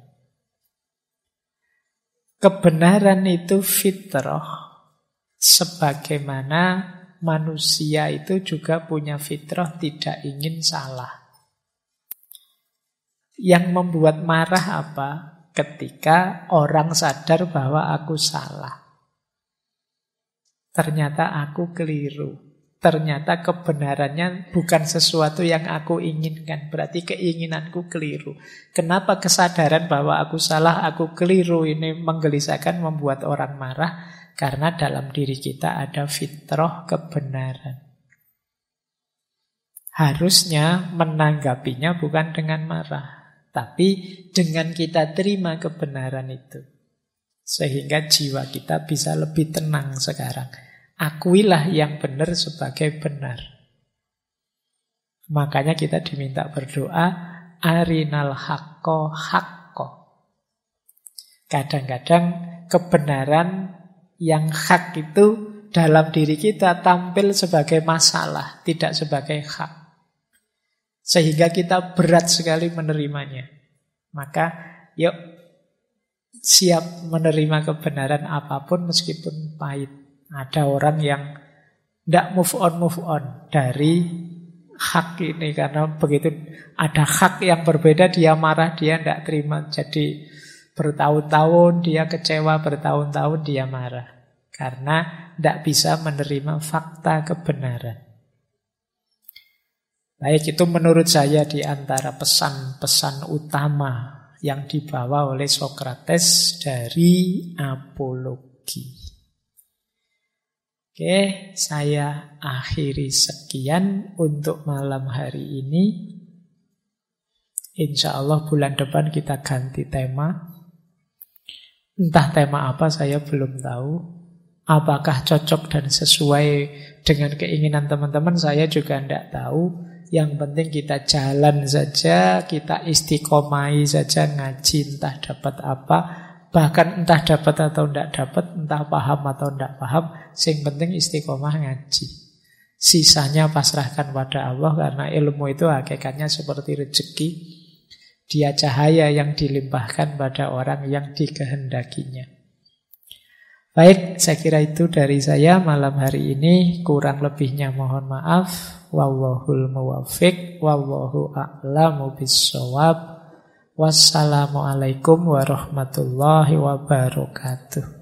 Kebenaran itu fitrah. Sebagaimana manusia itu juga punya fitrah tidak ingin salah. Yang membuat marah apa? Ketika orang sadar bahwa aku salah. Ternyata aku keliru. Ternyata kebenarannya bukan sesuatu yang aku inginkan. Berarti keinginanku keliru. Kenapa kesadaran bahwa aku salah, aku keliru ini menggelisahkan, membuat orang marah? Karena dalam diri kita ada fitrah kebenaran. Harusnya menanggapinya bukan dengan marah, tapi dengan kita terima kebenaran itu. Sehingga jiwa kita bisa lebih tenang sekarang. Akuilah yang benar sebagai benar. Makanya kita diminta berdoa, arinal haqqo haqqo. Kadang-kadang kebenaran yang hak itu dalam diri kita tampil sebagai masalah, tidak sebagai hak. Sehingga kita berat sekali menerimanya. Maka yuk siap menerima kebenaran apapun meskipun pahit. Ada orang yang Tidak move on dari hak ini. Karena begitu ada hak yang berbeda, dia marah, dia tidak terima. Jadi bertahun-tahun dia kecewa, bertahun-tahun dia marah. Karena tidak bisa menerima fakta kebenaran. Baik, itu menurut saya di antara pesan-pesan utama yang dibawa oleh Sokrates dari Apologi. Oke, saya akhiri sekian untuk malam hari ini. Insya Allah bulan depan kita ganti tema. Entah tema apa saya belum tahu. Apakah cocok dan sesuai dengan keinginan teman-teman saya juga tidak tahu. Yang penting kita jalan saja, kita istiqomahi saja ngaji, entah dapat apa. Bahkan entah dapat atau tidak dapat, entah paham atau tidak paham, yang penting istiqomah ngaji. Sisanya pasrahkan pada Allah, karena ilmu itu hakikatnya seperti rezeki. Dia cahaya yang dilimpahkan pada orang yang dikehendakinya. Baik, saya kira itu dari saya malam hari ini. Kurang lebihnya mohon maaf. Wallahul muwaffiq, wallahu a'lamu bissawab. Wassalamualaikum warahmatullahi wabarakatuh.